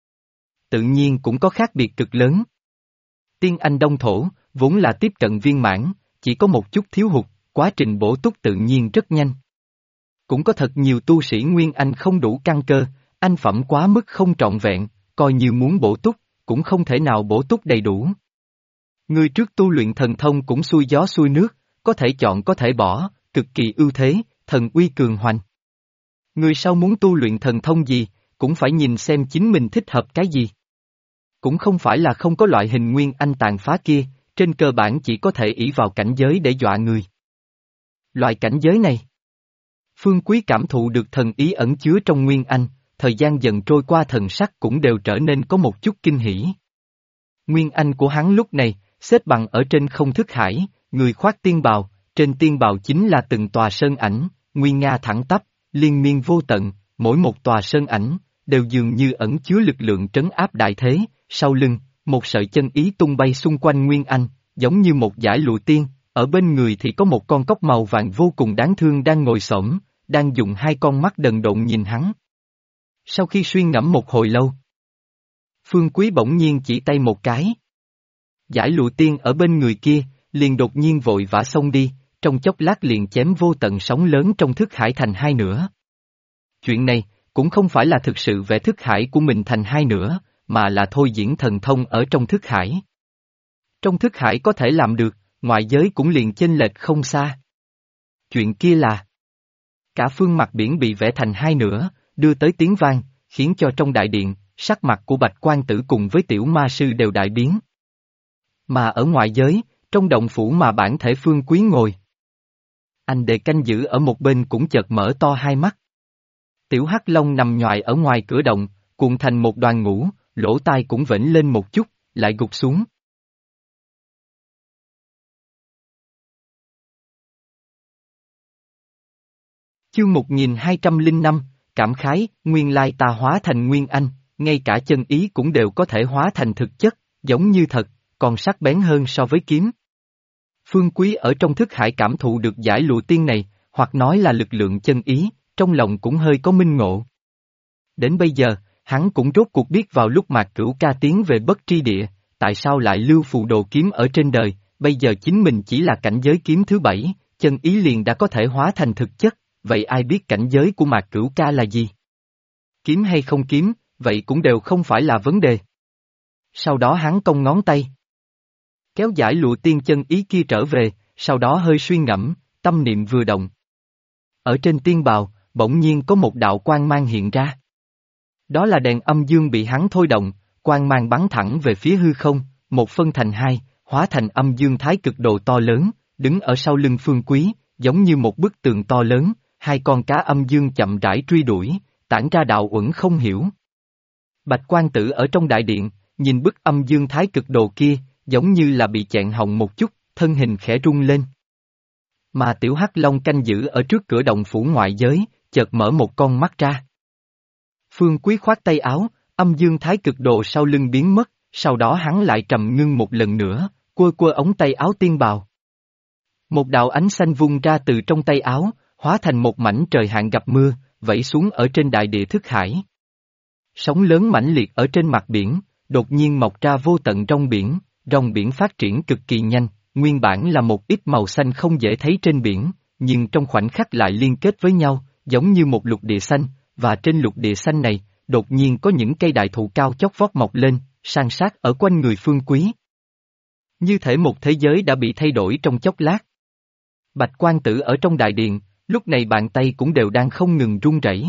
tự nhiên cũng có khác biệt cực lớn. Tiên anh đông thổ, vốn là tiếp cận viên mãn, chỉ có một chút thiếu hụt, quá trình bổ túc tự nhiên rất nhanh. Cũng có thật nhiều tu sĩ nguyên anh không đủ căn cơ, anh phẩm quá mức không trọn vẹn, coi như muốn bổ túc, cũng không thể nào bổ túc đầy đủ. Người trước tu luyện thần thông cũng xuôi gió xuôi nước, có thể chọn có thể bỏ, cực kỳ ưu thế, thần uy cường hoành. Người sau muốn tu luyện thần thông gì, cũng phải nhìn xem chính mình thích hợp cái gì. Cũng không phải là không có loại hình nguyên anh tàn phá kia, trên cơ bản chỉ có thể ỷ vào cảnh giới để dọa người. Loại cảnh giới này, Phương Quý cảm thụ được thần ý ẩn chứa trong nguyên anh, thời gian dần trôi qua thần sắc cũng đều trở nên có một chút kinh hỉ. Nguyên anh của hắn lúc này, xếp bằng ở trên không thức hải, người khoác tiên bào, trên tiên bào chính là từng tòa sơn ảnh, nguy nga thẳng tắp, liên miên vô tận, mỗi một tòa sơn ảnh, đều dường như ẩn chứa lực lượng trấn áp đại thế, sau lưng, một sợi chân ý tung bay xung quanh Nguyên Anh, giống như một dải lụa tiên, ở bên người thì có một con cóc màu vàng vô cùng đáng thương đang ngồi xổm, đang dùng 2 con mắt đần độn nhìn hắn. Sau khi suy ngẫm một hồi lâu, Phương Quý bỗng nhiên chỉ tay một cái. Dải lụa tiên ở bên người kia, liền đột nhiên vội vã xông đi, trong chốc lát liền chém vô tận sóng lớn trong thức hải thành 2 nửa. Chuyện này, cũng không phải là thực sự vẽ thức hải của mình thành 2 nửa, mà là thôi diễn thần thông ở trong thức hải. Trong thức hải có thể làm được, ngoại giới cũng liền chênh lệch không xa. Chuyện kia là cả phương mặt biển bị vẽ thành 2 nửa, đưa tới tiếng vang, khiến cho trong đại điện, sắc mặt của Bạch Quan Tử cùng với tiểu ma sư đều đại biến. Mà ở ngoại giới, trong động phủ mà bản thể Phương Quý ngồi, anh đệ canh giữ ở một bên cũng chợt mở to 2 mắt. Tiểu Hắc Long nằm nhoài ở ngoài cửa động, cuộn thành một đoàn ngủ, lỗ tai cũng vểnh lên một chút, lại gục xuống. Chương 1205, cảm khái, nguyên lai ta hóa thành Nguyên Anh, ngay cả chân ý cũng đều có thể hóa thành thực chất, giống như thật, còn sắc bén hơn so với kiếm. Phương Quý ở trong thức hải cảm thụ được giải lụa tiên này, hoặc nói là lực lượng chân ý, trong lòng cũng hơi có minh ngộ. Đến bây giờ, hắn cũng rốt cuộc biết vào lúc Mạc Cửu Ca tiến về Bất Tri Địa, tại sao lại lưu phù đồ kiếm ở trên đời, bây giờ chính mình chỉ là cảnh giới kiếm thứ 7, chân ý liền đã có thể hóa thành thực chất, vậy ai biết cảnh giới của Mạc Cửu Ca là gì? Kiếm hay không kiếm, vậy cũng đều không phải là vấn đề. Sau đó hắn cong ngón tay, kéo giải lụa tiên chân ý kia trở về, sau đó hơi suy ngẫm, tâm niệm vừa động. Ở trên tiên bào, bỗng nhiên có một đạo quang mang hiện ra. Đó là đèn âm dương bị hắn thôi động, quang mang bắn thẳng về phía hư không, một phân thành 2, hóa thành âm dương thái cực đồ to lớn, đứng ở sau lưng Phương Quý, giống như một bức tường to lớn, 2 con cá âm dương chậm rãi truy đuổi, tản ra đạo uẩn không hiểu. Bạch Quan Tử ở trong đại điện, nhìn bức âm dương thái cực đồ kia, giống như là bị chẹn họng một chút, thân hình khẽ rung lên. Mà tiểu Hắc Long canh giữ ở trước cửa động phủ ngoại giới, chợt mở một con mắt ra. Phương Quý khoát tay áo, âm dương thái cực đồ sau lưng biến mất, sau đó hắn lại trầm ngưng một lần nữa, quơ quơ ống tay áo tiên bào. Một đạo ánh xanh vung ra từ trong tay áo, hóa thành một mảnh trời hạn gặp mưa, vẩy xuống ở trên đại địa thức hải. Sóng lớn mãnh liệt ở trên mặt biển, đột nhiên mọc ra vô tận rong biển phát triển cực kỳ nhanh, nguyên bản là một ít màu xanh không dễ thấy trên biển, nhưng trong khoảnh khắc lại liên kết với nhau, giống như một lục địa xanh, và trên lục địa xanh này, đột nhiên có những cây đại thụ cao chót vót mọc lên, san sát ở quanh người Phương Quý. Như thể một thế giới đã bị thay đổi trong chốc lát. Bạch Quan Tử ở trong đại điện, lúc này bàn tay cũng đều đang không ngừng run rẩy.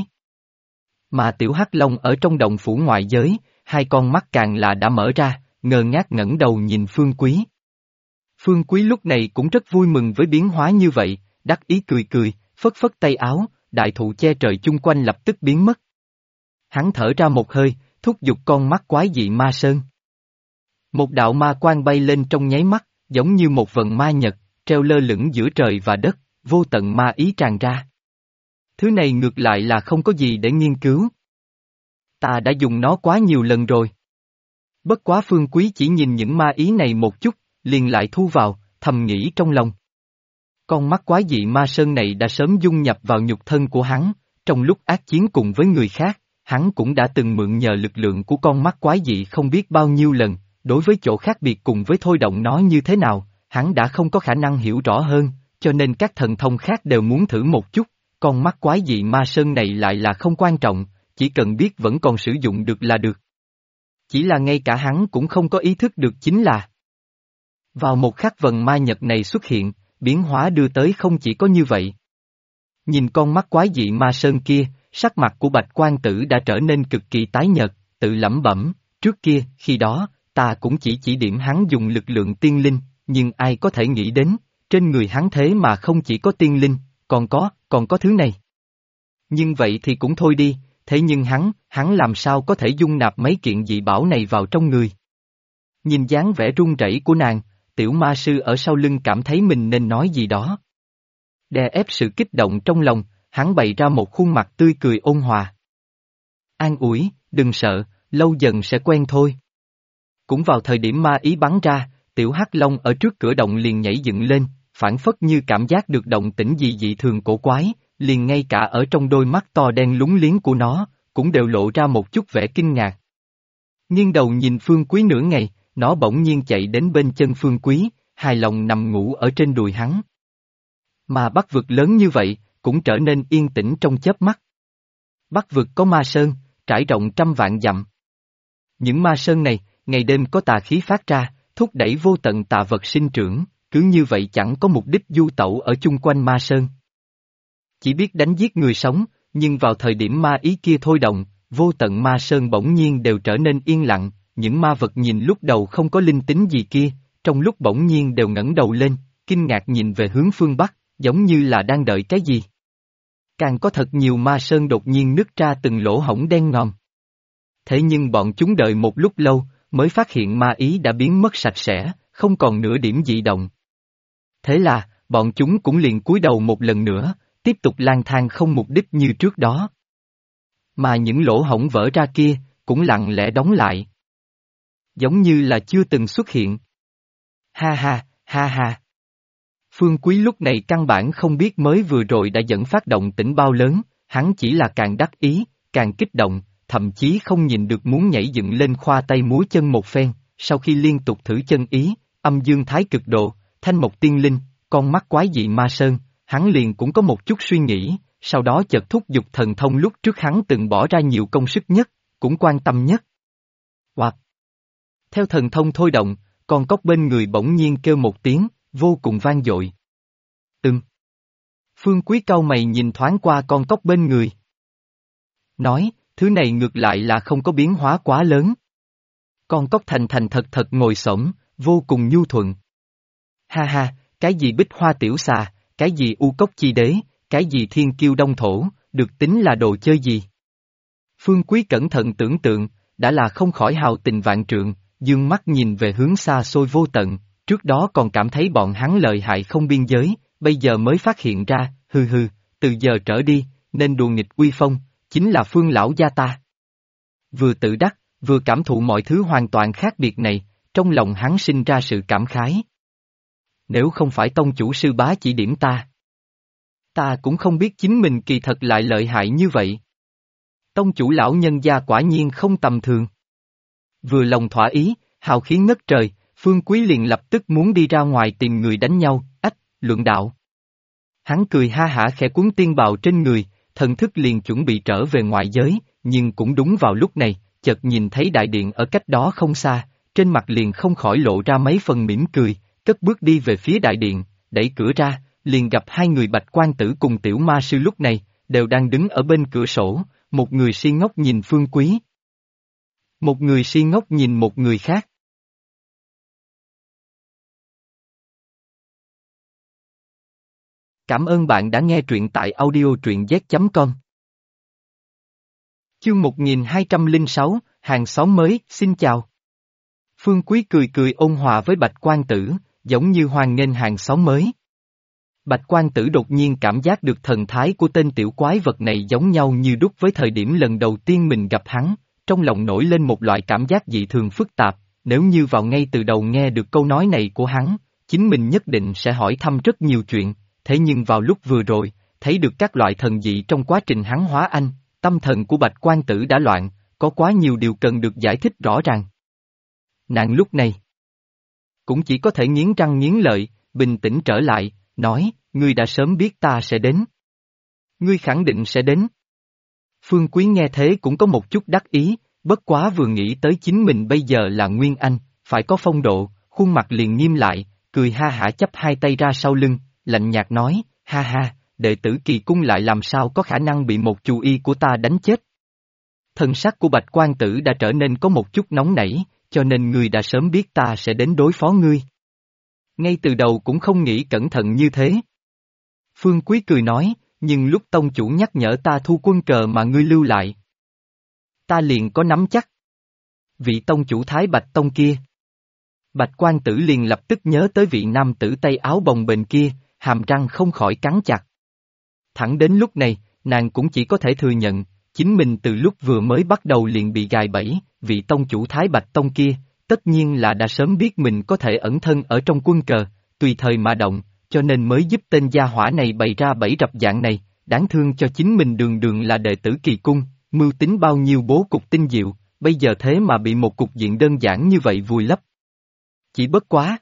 Mà Tiểu Hắc Long ở trong động phủ ngoại giới, hai con mắt càng là đã mở ra, ngơ ngác ngẩng đầu nhìn Phương Quý. Phương Quý lúc này cũng rất vui mừng với biến hóa như vậy, đắc ý cười cười, phất phất tay áo, đại thụ che trời chung quanh lập tức biến mất. Hắn thở ra một hơi, thúc giục con mắt quái dị ma sơn. Một đạo ma quang bay lên trong nháy mắt, giống như một vần ma nhật, treo lơ lửng giữa trời và đất, vô tận ma ý tràn ra. Thứ này ngược lại là không có gì để nghiên cứu. Ta đã dùng nó quá nhiều lần rồi. Bất quá Phương Quý chỉ nhìn những ma ý này một chút, liền lại thu vào, thầm nghĩ trong lòng. Con mắt quái dị ma sơn này đã sớm dung nhập vào nhục thân của hắn, trong lúc ác chiến cùng với người khác, hắn cũng đã từng mượn nhờ lực lượng của con mắt quái dị không biết bao nhiêu lần, đối với chỗ khác biệt cùng với thôi động nó như thế nào, hắn đã không có khả năng hiểu rõ hơn, cho nên các thần thông khác đều muốn thử một chút, con mắt quái dị ma sơn này lại là không quan trọng, chỉ cần biết vẫn còn sử dụng được là được. Chỉ là ngay cả hắn cũng không có ý thức được chính là vào một khắc vần ma nhật này xuất hiện, biến hóa đưa tới không chỉ có như vậy. Nhìn con mắt quái dị ma sơn kia, sắc mặt của Bạch Quan Tử đã trở nên cực kỳ tái nhợt, tự lẩm bẩm, trước kia, khi đó, ta cũng chỉ điểm hắn dùng lực lượng tiên linh, nhưng ai có thể nghĩ đến, trên người hắn thế mà không chỉ có tiên linh, còn có thứ này. Nhưng vậy thì cũng thôi đi, thế nhưng hắn làm sao có thể dung nạp mấy kiện dị bảo này vào trong người. Nhìn dáng vẻ run rẩy của nàng, tiểu ma sư ở sau lưng cảm thấy mình nên nói gì đó. Đè ép sự kích động trong lòng, hắn bày ra một khuôn mặt tươi cười ôn hòa. An ủi, đừng sợ, lâu dần sẽ quen thôi. Cũng vào thời điểm ma ý bắn ra, tiểu hắc long ở trước cửa động liền nhảy dựng lên, phảng phất như cảm giác được động tĩnh gì dị thường cổ quái, liền ngay cả ở trong đôi mắt to đen lúng liếng của nó, cũng đều lộ ra một chút vẻ kinh ngạc. Nghiêng đầu nhìn Phương Quý nửa ngày, nó bỗng nhiên chạy đến bên chân Phương Quý, hài lòng nằm ngủ ở trên đùi hắn. Mà Bắc vực lớn như vậy, cũng trở nên yên tĩnh trong chớp mắt. Bắc vực có ma sơn, trải rộng trăm vạn dặm. Những ma sơn này, ngày đêm có tà khí phát ra, thúc đẩy vô tận tà vật sinh trưởng, cứ như vậy chẳng có mục đích du tẩu ở chung quanh ma sơn. Chỉ biết đánh giết người sống, nhưng vào thời điểm ma ý kia thôi động, vô tận ma sơn bỗng nhiên đều trở nên yên lặng, những ma vật nhìn lúc đầu không có linh tính gì kia, trong lúc bỗng nhiên đều ngẩng đầu lên, kinh ngạc nhìn về hướng phương Bắc, giống như là đang đợi cái gì. Càng có thật nhiều ma sơn đột nhiên nứt ra từng lỗ hổng đen ngòm. Thế nhưng bọn chúng đợi một lúc lâu, mới phát hiện ma ý đã biến mất sạch sẽ, không còn nửa điểm dị động. Thế là, bọn chúng cũng liền cúi đầu một lần nữa, tiếp tục lang thang không mục đích như trước đó. Mà những lỗ hổng vỡ ra kia, cũng lặng lẽ đóng lại. Giống như là chưa từng xuất hiện. Ha ha, ha ha. Phương Quý lúc này căn bản không biết mới vừa rồi đã dẫn phát động tĩnh bao lớn, hắn chỉ là càng đắc ý, càng kích động, thậm chí không nhìn được muốn nhảy dựng lên khoa tay múa chân một phen, sau khi liên tục thử chân ý, âm dương thái cực độ, thanh mộc tiên linh, con mắt quái dị ma sơn, hắn liền cũng có một chút suy nghĩ, sau đó chợt thúc giục thần thông lúc trước hắn từng bỏ ra nhiều công sức nhất, cũng quan tâm nhất. Hoặc, theo thần thông thôi động, con cóc bên người bỗng nhiên kêu một tiếng, vô cùng vang dội. Phương Quý cau mày nhìn thoáng qua con cóc bên người. Nói, thứ này ngược lại là không có biến hóa quá lớn. Con cóc thành thành thật thật ngồi xổm, vô cùng nhu thuận. Ha ha, cái gì bích hoa tiểu xà, cái gì u cốc chi đế, cái gì thiên kiêu đông thổ, được tính là đồ chơi gì? Phương Quý cẩn thận tưởng tượng, đã là không khỏi hào tình vạn trượng, dương mắt nhìn về hướng xa xôi vô tận, trước đó còn cảm thấy bọn hắn lợi hại không biên giới, bây giờ mới phát hiện ra, hừ hừ, từ giờ trở đi, nên đùa nghịch uy phong, chính là Phương lão gia ta. Vừa tự đắc, vừa cảm thụ mọi thứ hoàn toàn khác biệt này, trong lòng hắn sinh ra sự cảm khái. Nếu không phải tông chủ sư bá chỉ điểm ta cũng không biết chính mình kỳ thật lại lợi hại như vậy. Tông chủ lão nhân gia quả nhiên không tầm thường. Vừa lòng thỏa ý, hào khí ngất trời, Phương Quý liền lập tức muốn đi ra ngoài tìm người đánh nhau, luận đạo. Hắn cười ha hả khẽ cuốn tiên bào trên người, thần thức liền chuẩn bị trở về ngoại giới, nhưng cũng đúng vào lúc này, chợt nhìn thấy đại điện ở cách đó không xa, trên mặt liền không khỏi lộ ra mấy phần mỉm cười, cất bước đi về phía đại điện, đẩy cửa ra, liền gặp hai người Bạch Quan Tử cùng Tiểu Ma Sư lúc này, đều đang đứng ở bên cửa sổ, một người si ngốc nhìn Phương Quý. Một người si ngốc nhìn một người khác. Cảm ơn bạn đã nghe truyện tại audio truyện z.com. Chương 1206, hàng xóm mới, xin chào. Phương Quý cười cười ôn hòa với Bạch Quan Tử, giống như hoan nghênh hàng xóm mới. Bạch Quan Tử đột nhiên cảm giác được thần thái của tên tiểu quái vật này giống nhau như đúc với thời điểm lần đầu tiên mình gặp hắn, trong lòng nổi lên một loại cảm giác dị thường phức tạp, nếu như vào ngay từ đầu nghe được câu nói này của hắn, chính mình nhất định sẽ hỏi thăm rất nhiều chuyện, thế nhưng vào lúc vừa rồi, thấy được các loại thần dị trong quá trình hắn hóa anh, tâm thần của Bạch Quan Tử đã loạn, có quá nhiều điều cần được giải thích rõ ràng. Nàng lúc này cũng chỉ có thể nghiến răng nghiến lợi, bình tĩnh trở lại, nói, ngươi đã sớm biết ta sẽ đến. Ngươi khẳng định sẽ đến. Phương Quý nghe thế cũng có một chút đắc ý, bất quá vừa nghĩ tới chính mình bây giờ là Nguyên Anh, phải có phong độ, khuôn mặt liền nghiêm lại, cười ha hả chắp hai tay ra sau lưng, lạnh nhạt nói, ha ha, đệ tử Kỳ Cung lại làm sao có khả năng bị một chú y của ta đánh chết. Thần sắc của Bạch Quan Tử đã trở nên có một chút nóng nảy, cho nên ngươi đã sớm biết ta sẽ đến đối phó ngươi. Ngay từ đầu cũng không nghĩ cẩn thận như thế. Phương Quý cười nói, nhưng lúc tông chủ nhắc nhở ta thu quân cờ mà ngươi lưu lại. Ta liền có nắm chắc. Vị tông chủ Thái Bạch Tông kia. Bạch Quan Tử liền lập tức nhớ tới vị nam tử tay áo bồng bềnh kia, hàm răng không khỏi cắn chặt. Thẳng đến lúc này, nàng cũng chỉ có thể thừa nhận, chính mình từ lúc vừa mới bắt đầu liền bị gài bẫy, vị tông chủ Thái Bạch Tông kia, tất nhiên là đã sớm biết mình có thể ẩn thân ở trong quân cờ, tùy thời mà động, cho nên mới giúp tên gia hỏa này bày ra bẫy rập dạng này, đáng thương cho chính mình đường đường là đệ tử Kỳ Cung, mưu tính bao nhiêu bố cục tinh diệu, bây giờ thế mà bị một cục diện đơn giản như vậy vùi lấp. Chỉ bất quá.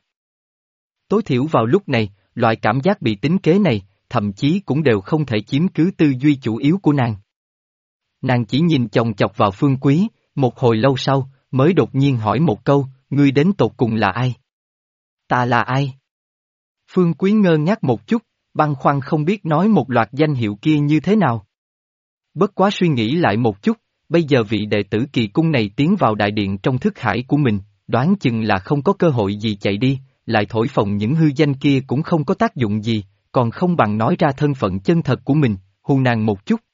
Tối thiểu vào lúc này, loại cảm giác bị tính kế này, thậm chí cũng đều không thể chiếm cứ tư duy chủ yếu của nàng. Nàng chỉ nhìn chòng chọc vào Phương Quý, một hồi lâu sau, mới đột nhiên hỏi một câu, ngươi đến tột cùng là ai? Ta là ai? Phương Quý ngơ ngác một chút, băn khoăn không biết nói một loạt danh hiệu kia như thế nào. Bất quá suy nghĩ lại một chút, bây giờ vị đệ tử Kỳ Cung này tiến vào đại điện trong thức hải của mình, đoán chừng là không có cơ hội gì chạy đi, lại thổi phồng những hư danh kia cũng không có tác dụng gì, còn không bằng nói ra thân phận chân thật của mình, hù nàng một chút.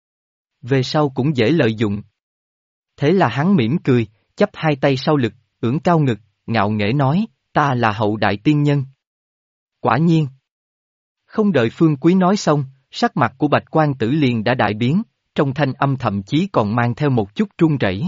Về sau cũng dễ lợi dụng. Thế là hắn mỉm cười, chắp hai tay sau lưng, ưỡn cao ngực, ngạo nghễ nói, ta là hậu đại tiên nhân. Quả nhiên. Không đợi Phương Quý nói xong, sắc mặt của Bạch Quan Tử liền đã đại biến, trong thanh âm thậm chí còn mang theo một chút run rẩy.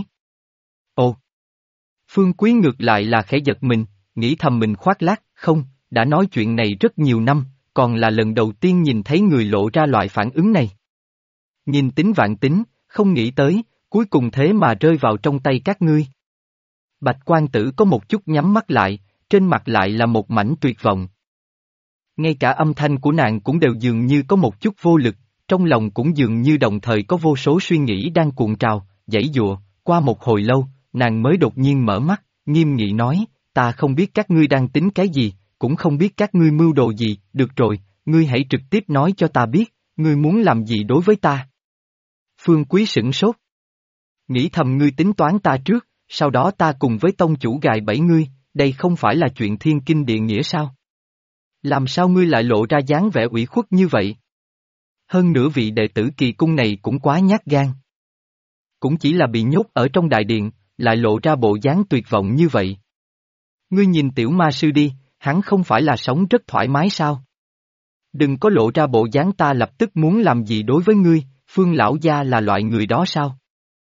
Ồ! Phương Quý ngược lại là khẽ giật mình, nghĩ thầm mình khoác lác, không, đã nói chuyện này rất nhiều năm, còn là lần đầu tiên nhìn thấy người lộ ra loại phản ứng này. Nhìn tính vạn tính, không nghĩ tới, cuối cùng thế mà rơi vào trong tay các ngươi. Bạch Quan Tử có một chút nhắm mắt lại, trên mặt lại là một mảnh tuyệt vọng. Ngay cả âm thanh của nàng cũng đều dường như có một chút vô lực, trong lòng cũng dường như đồng thời có vô số suy nghĩ đang cuộn trào, giãy giụa, qua một hồi lâu, nàng mới đột nhiên mở mắt, nghiêm nghị nói, ta không biết các ngươi đang tính cái gì, cũng không biết các ngươi mưu đồ gì, được rồi, ngươi hãy trực tiếp nói cho ta biết, ngươi muốn làm gì đối với ta. Phương Quý sửng sốt. Nghĩ thầm ngươi tính toán ta trước, sau đó ta cùng với tông chủ gài bẫy ngươi, đây không phải là chuyện thiên kinh địa nghĩa sao? Làm sao ngươi lại lộ ra dáng vẻ ủy khuất như vậy? Hơn nữa vị đệ tử Kỳ Cung này cũng quá nhát gan. Cũng chỉ là bị nhốt ở trong đại điện, lại lộ ra bộ dáng tuyệt vọng như vậy. Ngươi nhìn tiểu ma sư đi, hắn không phải là sống rất thoải mái sao? Đừng có lộ ra bộ dáng ta lập tức muốn làm gì đối với ngươi, Phương lão gia là loại người đó sao?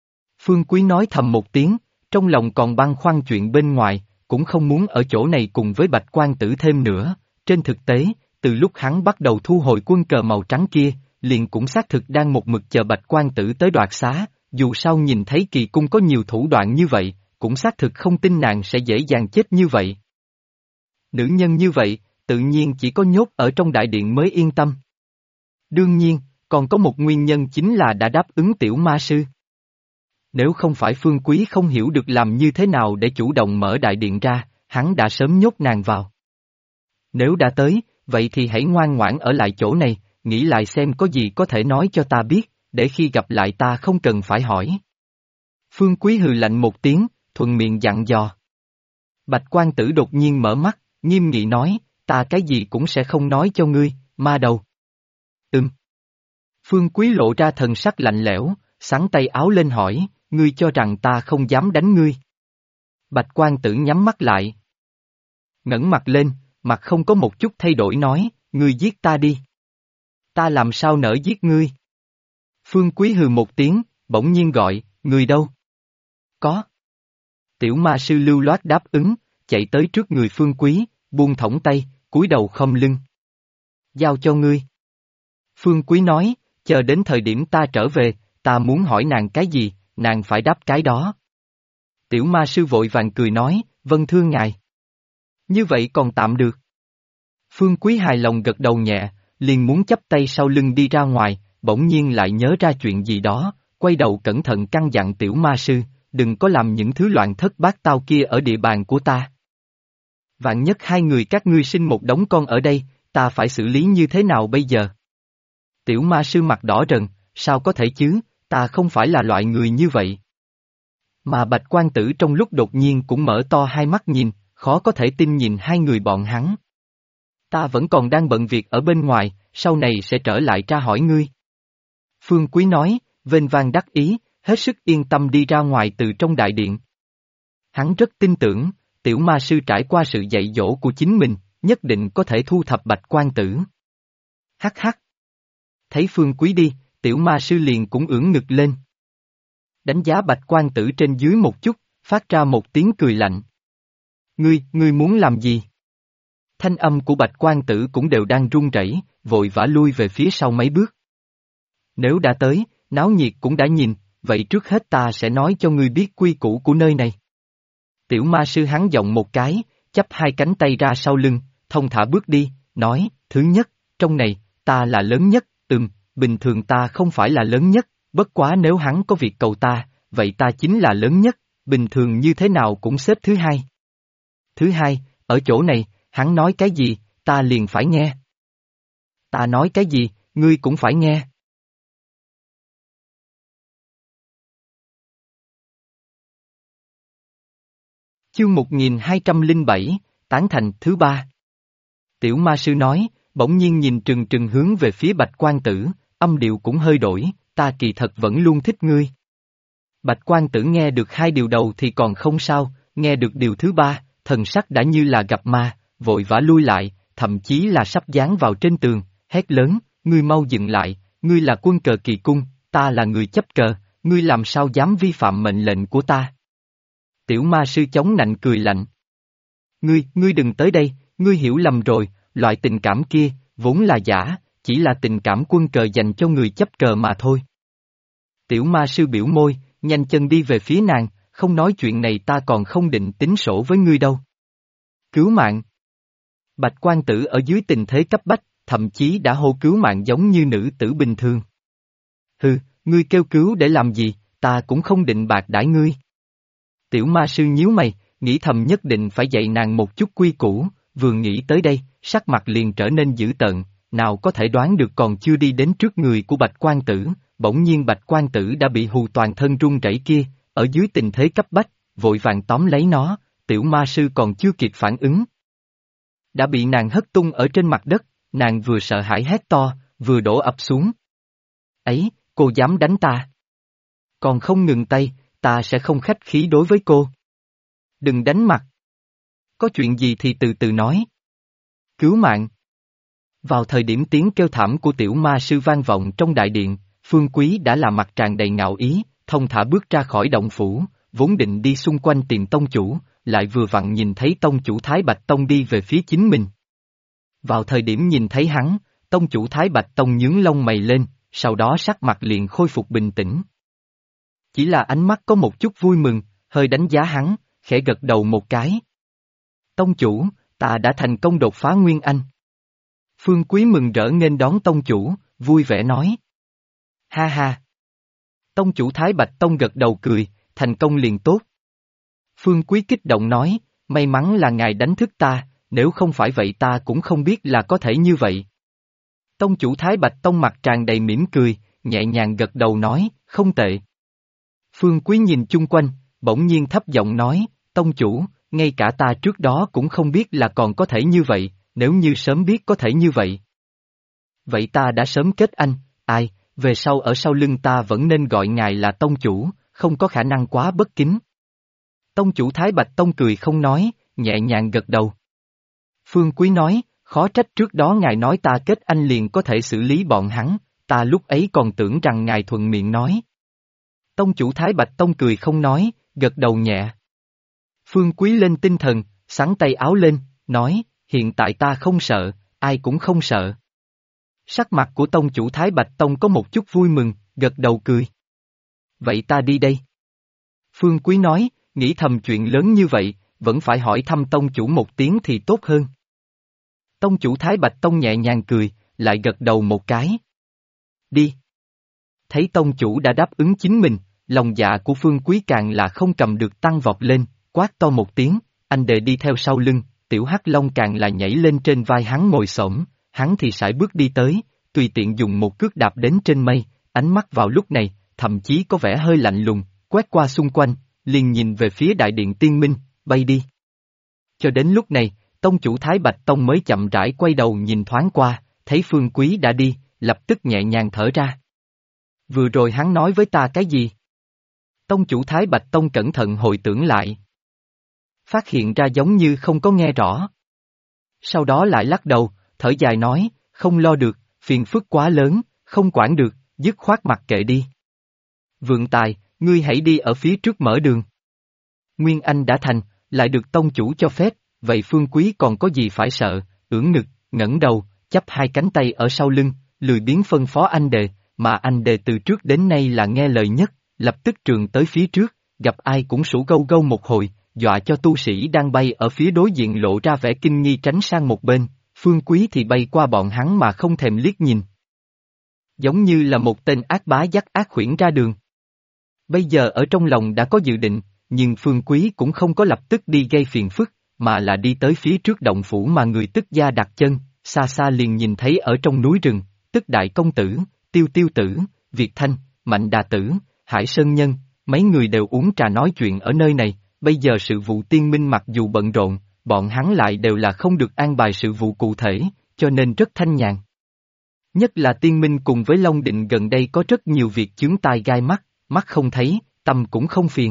Phương Quý nói thầm một tiếng, trong lòng còn băn khoăn chuyện bên ngoài, cũng không muốn ở chỗ này cùng với Bạch Quan Tử thêm nữa. Trên thực tế, từ lúc hắn bắt đầu thu hồi quân cờ màu trắng kia, liền cũng xác thực đang một mực chờ Bạch Quan Tử tới đoạt xá, dù sao nhìn thấy kỳ cung có nhiều thủ đoạn như vậy, cũng xác thực không tin nàng sẽ dễ dàng chết như vậy. Nữ nhân như vậy, tự nhiên chỉ có nhốt ở trong đại điện mới yên tâm. Đương nhiên, còn có một nguyên nhân chính là đã đáp ứng tiểu ma sư. Nếu không phải Phương Quý không hiểu được làm như thế nào để chủ động mở đại điện ra, hắn đã sớm nhốt nàng vào. Nếu đã tới, vậy thì hãy ngoan ngoãn ở lại chỗ này, nghĩ lại xem có gì có thể nói cho ta biết, để khi gặp lại ta không cần phải hỏi. Phương Quý hừ lạnh một tiếng, thuận miệng dặn dò. Bạch Quan Tử đột nhiên mở mắt, nghiêm nghị nói, ta cái gì cũng sẽ không nói cho ngươi, ma đầu. Phương Quý lộ ra thần sắc lạnh lẽo, xắn tay áo lên hỏi, ngươi cho rằng ta không dám đánh ngươi. Bạch Quan Tử nhắm mắt lại. Ngẩng mặt lên, mặt không có một chút thay đổi nói, ngươi giết ta đi. Ta làm sao nỡ giết ngươi? Phương Quý hừ một tiếng, bỗng nhiên gọi, người đâu? Có. Tiểu ma sư lưu loát đáp ứng, chạy tới trước người Phương Quý, buông thõng tay, cúi đầu khom lưng. Giao cho ngươi. Phương Quý nói, chờ đến thời điểm ta trở về, ta muốn hỏi nàng cái gì, nàng phải đáp cái đó. Tiểu ma sư vội vàng cười nói, vâng thưa ngài. Như vậy còn tạm được. Phương Quý hài lòng gật đầu nhẹ, liền muốn chắp tay sau lưng đi ra ngoài, bỗng nhiên lại nhớ ra chuyện gì đó, quay đầu cẩn thận căn dặn tiểu ma sư, đừng có làm những thứ loạn thất bát tao kia ở địa bàn của ta. Vạn nhất hai người các ngươi sinh một đống con ở đây, ta phải xử lý như thế nào bây giờ? Tiểu ma sư mặt đỏ rần, sao có thể chứ, ta không phải là loại người như vậy. Mà Bạch Quan Tử trong lúc đột nhiên cũng mở to hai mắt nhìn, khó có thể tin nhìn hai người bọn hắn. Ta vẫn còn đang bận việc ở bên ngoài, sau này sẽ trở lại tra hỏi ngươi. Phương Quý nói, vênh vang đắc ý, hết sức yên tâm đi ra ngoài từ trong đại điện. Hắn rất tin tưởng, tiểu ma sư trải qua sự dạy dỗ của chính mình, nhất định có thể thu thập Bạch Quan Tử. Hắc hắc. Thấy Phương Quý đi, tiểu ma sư liền cũng ưỡn ngực lên. Đánh giá Bạch Quan Tử trên dưới một chút, phát ra một tiếng cười lạnh. Ngươi muốn làm gì? Thanh âm của Bạch Quan Tử cũng đều đang run rẩy, vội vã lui về phía sau mấy bước. Nếu đã tới, náo nhiệt cũng đã nhìn, vậy trước hết ta sẽ nói cho ngươi biết quy củ của nơi này. Tiểu ma sư hắn giọng một cái, chắp hai cánh tay ra sau lưng, thông thả bước đi, nói, thứ nhất, trong này, ta là lớn nhất, bình thường ta không phải là lớn nhất, bất quá nếu hắn có việc cầu ta, vậy ta chính là lớn nhất, bình thường như thế nào cũng xếp thứ hai. Thứ hai, ở chỗ này, hắn nói cái gì, ta liền phải nghe. Ta nói cái gì, ngươi cũng phải nghe. Chương 1207, tán thành thứ ba. Tiểu ma sư nói, bỗng nhiên nhìn trừng trừng hướng về phía Bạch Quan Tử, âm điệu cũng hơi đổi, ta kỳ thật vẫn luôn thích ngươi. Bạch Quan Tử nghe được hai điều đầu thì còn không sao, nghe được điều thứ ba, thần sắc đã như là gặp ma, vội vã lui lại, thậm chí là sắp dán vào trên tường, hét lớn, ngươi mau dừng lại, ngươi là quân cờ kỳ cung, ta là người chấp cờ, ngươi làm sao dám vi phạm mệnh lệnh của ta. Tiểu ma sư chống nạnh cười lạnh. Ngươi đừng tới đây, ngươi hiểu lầm rồi, loại tình cảm kia, vốn là giả, chỉ là tình cảm quân cờ dành cho người chấp cờ mà thôi. Tiểu ma sư biểu môi, nhanh chân đi về phía nàng, không nói chuyện này ta còn không định tính sổ với ngươi đâu. Cứu mạng. Bạch Quan Tử ở dưới tình thế cấp bách, thậm chí đã hô cứu mạng giống như nữ tử bình thường. Hừ, ngươi kêu cứu để làm gì, ta cũng không định bạc đãi ngươi. Tiểu ma sư nhíu mày, nghĩ thầm nhất định phải dạy nàng một chút quy củ, vừa nghĩ tới đây, sắc mặt liền trở nên dữ tợn, nào có thể đoán được còn chưa đi đến trước người của Bạch Quan Tử, bỗng nhiên Bạch Quan Tử đã bị hù toàn thân run rẩy kia, ở dưới tình thế cấp bách, vội vàng tóm lấy nó, tiểu ma sư còn chưa kịp phản ứng. Đã bị nàng hất tung ở trên mặt đất, nàng vừa sợ hãi hét to, vừa đổ ập xuống. Ấy, cô dám đánh ta? Còn không ngừng tay, ta sẽ không khách khí đối với cô. Đừng đánh mặt. Có chuyện gì thì từ từ nói. Cứu mạng. Vào thời điểm tiếng kêu thảm của tiểu ma sư vang vọng trong đại điện, Phương Quý đã là mặt tràn đầy ngạo ý, thông thả bước ra khỏi động phủ, vốn định đi xung quanh tìm tông chủ, lại vừa vặn nhìn thấy tông chủ Thái Bạch Tông đi về phía chính mình. Vào thời điểm nhìn thấy hắn, tông chủ Thái Bạch Tông nhướng lông mày lên, sau đó sắc mặt liền khôi phục bình tĩnh. Chỉ là ánh mắt có một chút vui mừng, hơi đánh giá hắn, khẽ gật đầu một cái. Tông chủ, ta đã thành công đột phá Nguyên Anh. Phương Quý mừng rỡ nghênh đón tông chủ, vui vẻ nói. Ha ha. Tông chủ Thái Bạch Tông gật đầu cười, thành công liền tốt. Phương Quý kích động nói, may mắn là ngài đánh thức ta, nếu không phải vậy ta cũng không biết là có thể như vậy. Tông chủ Thái Bạch Tông mặt tràn đầy mỉm cười, nhẹ nhàng gật đầu nói, không tệ. Phương Quý nhìn chung quanh, bỗng nhiên thấp giọng nói, tông chủ, ngay cả ta trước đó cũng không biết là còn có thể như vậy, nếu như sớm biết có thể như vậy. Vậy ta đã sớm kết anh, ai, về sau ở sau lưng ta vẫn nên gọi ngài là tông chủ, không có khả năng quá bất kính. Tông chủ Thái Bạch Tông cười không nói, nhẹ nhàng gật đầu. Phương Quý nói, khó trách trước đó ngài nói ta kết anh liền có thể xử lý bọn hắn, ta lúc ấy còn tưởng rằng ngài thuận miệng nói. Tông chủ Thái Bạch Tông cười không nói, gật đầu nhẹ. Phương Quý lên tinh thần, xắn tay áo lên, nói, hiện tại ta không sợ, ai cũng không sợ. Sắc mặt của tông chủ Thái Bạch Tông có một chút vui mừng, gật đầu cười. Vậy ta đi đây. Phương Quý nói, nghĩ thầm chuyện lớn như vậy, vẫn phải hỏi thăm tông chủ một tiếng thì tốt hơn. Tông chủ Thái Bạch Tông nhẹ nhàng cười, lại gật đầu một cái. Đi. Thấy tông chủ đã đáp ứng chính mình, lòng dạ của Phương Quý càng là không cầm được tăng vọt lên, quát to một tiếng, anh đệ đi theo sau lưng, tiểu hắc long càng là nhảy lên trên vai hắn ngồi xổm, hắn thì sải bước đi tới, tùy tiện dùng một cước đạp đến trên mây, ánh mắt vào lúc này, thậm chí có vẻ hơi lạnh lùng, quét qua xung quanh, liền nhìn về phía đại điện tiên minh, bay đi. Cho đến lúc này, tông chủ Thái Bạch Tông mới chậm rãi quay đầu nhìn thoáng qua, thấy Phương Quý đã đi, lập tức nhẹ nhàng thở ra. Vừa rồi hắn nói với ta cái gì? Tông chủ Thái Bạch Tông cẩn thận hồi tưởng lại. Phát hiện ra giống như không có nghe rõ. Sau đó lại lắc đầu, thở dài nói, không lo được, phiền phức quá lớn, không quản được, dứt khoát mặc kệ đi. Vượng Tài, ngươi hãy đi ở phía trước mở đường. Nguyên Anh đã thành, lại được tông chủ cho phép, vậy Phương Quý còn có gì phải sợ, ưỡn ngực, ngẩng đầu, chắp hai cánh tay ở sau lưng, lười biếng phân phó anh đệ, mà anh đệ từ trước đến nay là nghe lời nhất, lập tức trường tới phía trước, gặp ai cũng sủ gâu gâu một hồi, dọa cho tu sĩ đang bay ở phía đối diện lộ ra vẻ kinh nghi tránh sang một bên, Phương Quý thì bay qua bọn hắn mà không thèm liếc nhìn. Giống như là một tên ác bá dắt ác khuyển ra đường. Bây giờ ở trong lòng đã có dự định, nhưng Phương Quý cũng không có lập tức đi gây phiền phức, mà là đi tới phía trước động phủ mà người Tức gia đặt chân, xa xa liền nhìn thấy ở trong núi rừng, Tức đại công tử, Tiêu Tiêu tử, Việt Thanh, Mạnh Đà tử, Hải Sơn Nhân, mấy người đều uống trà nói chuyện ở nơi này, bây giờ sự vụ tiên minh mặc dù bận rộn, bọn hắn lại đều là không được an bài sự vụ cụ thể, cho nên rất thanh nhàn. Nhất là tiên minh cùng với Long Định gần đây có rất nhiều việc chướng tai gai mắt, mắt không thấy, tâm cũng không phiền.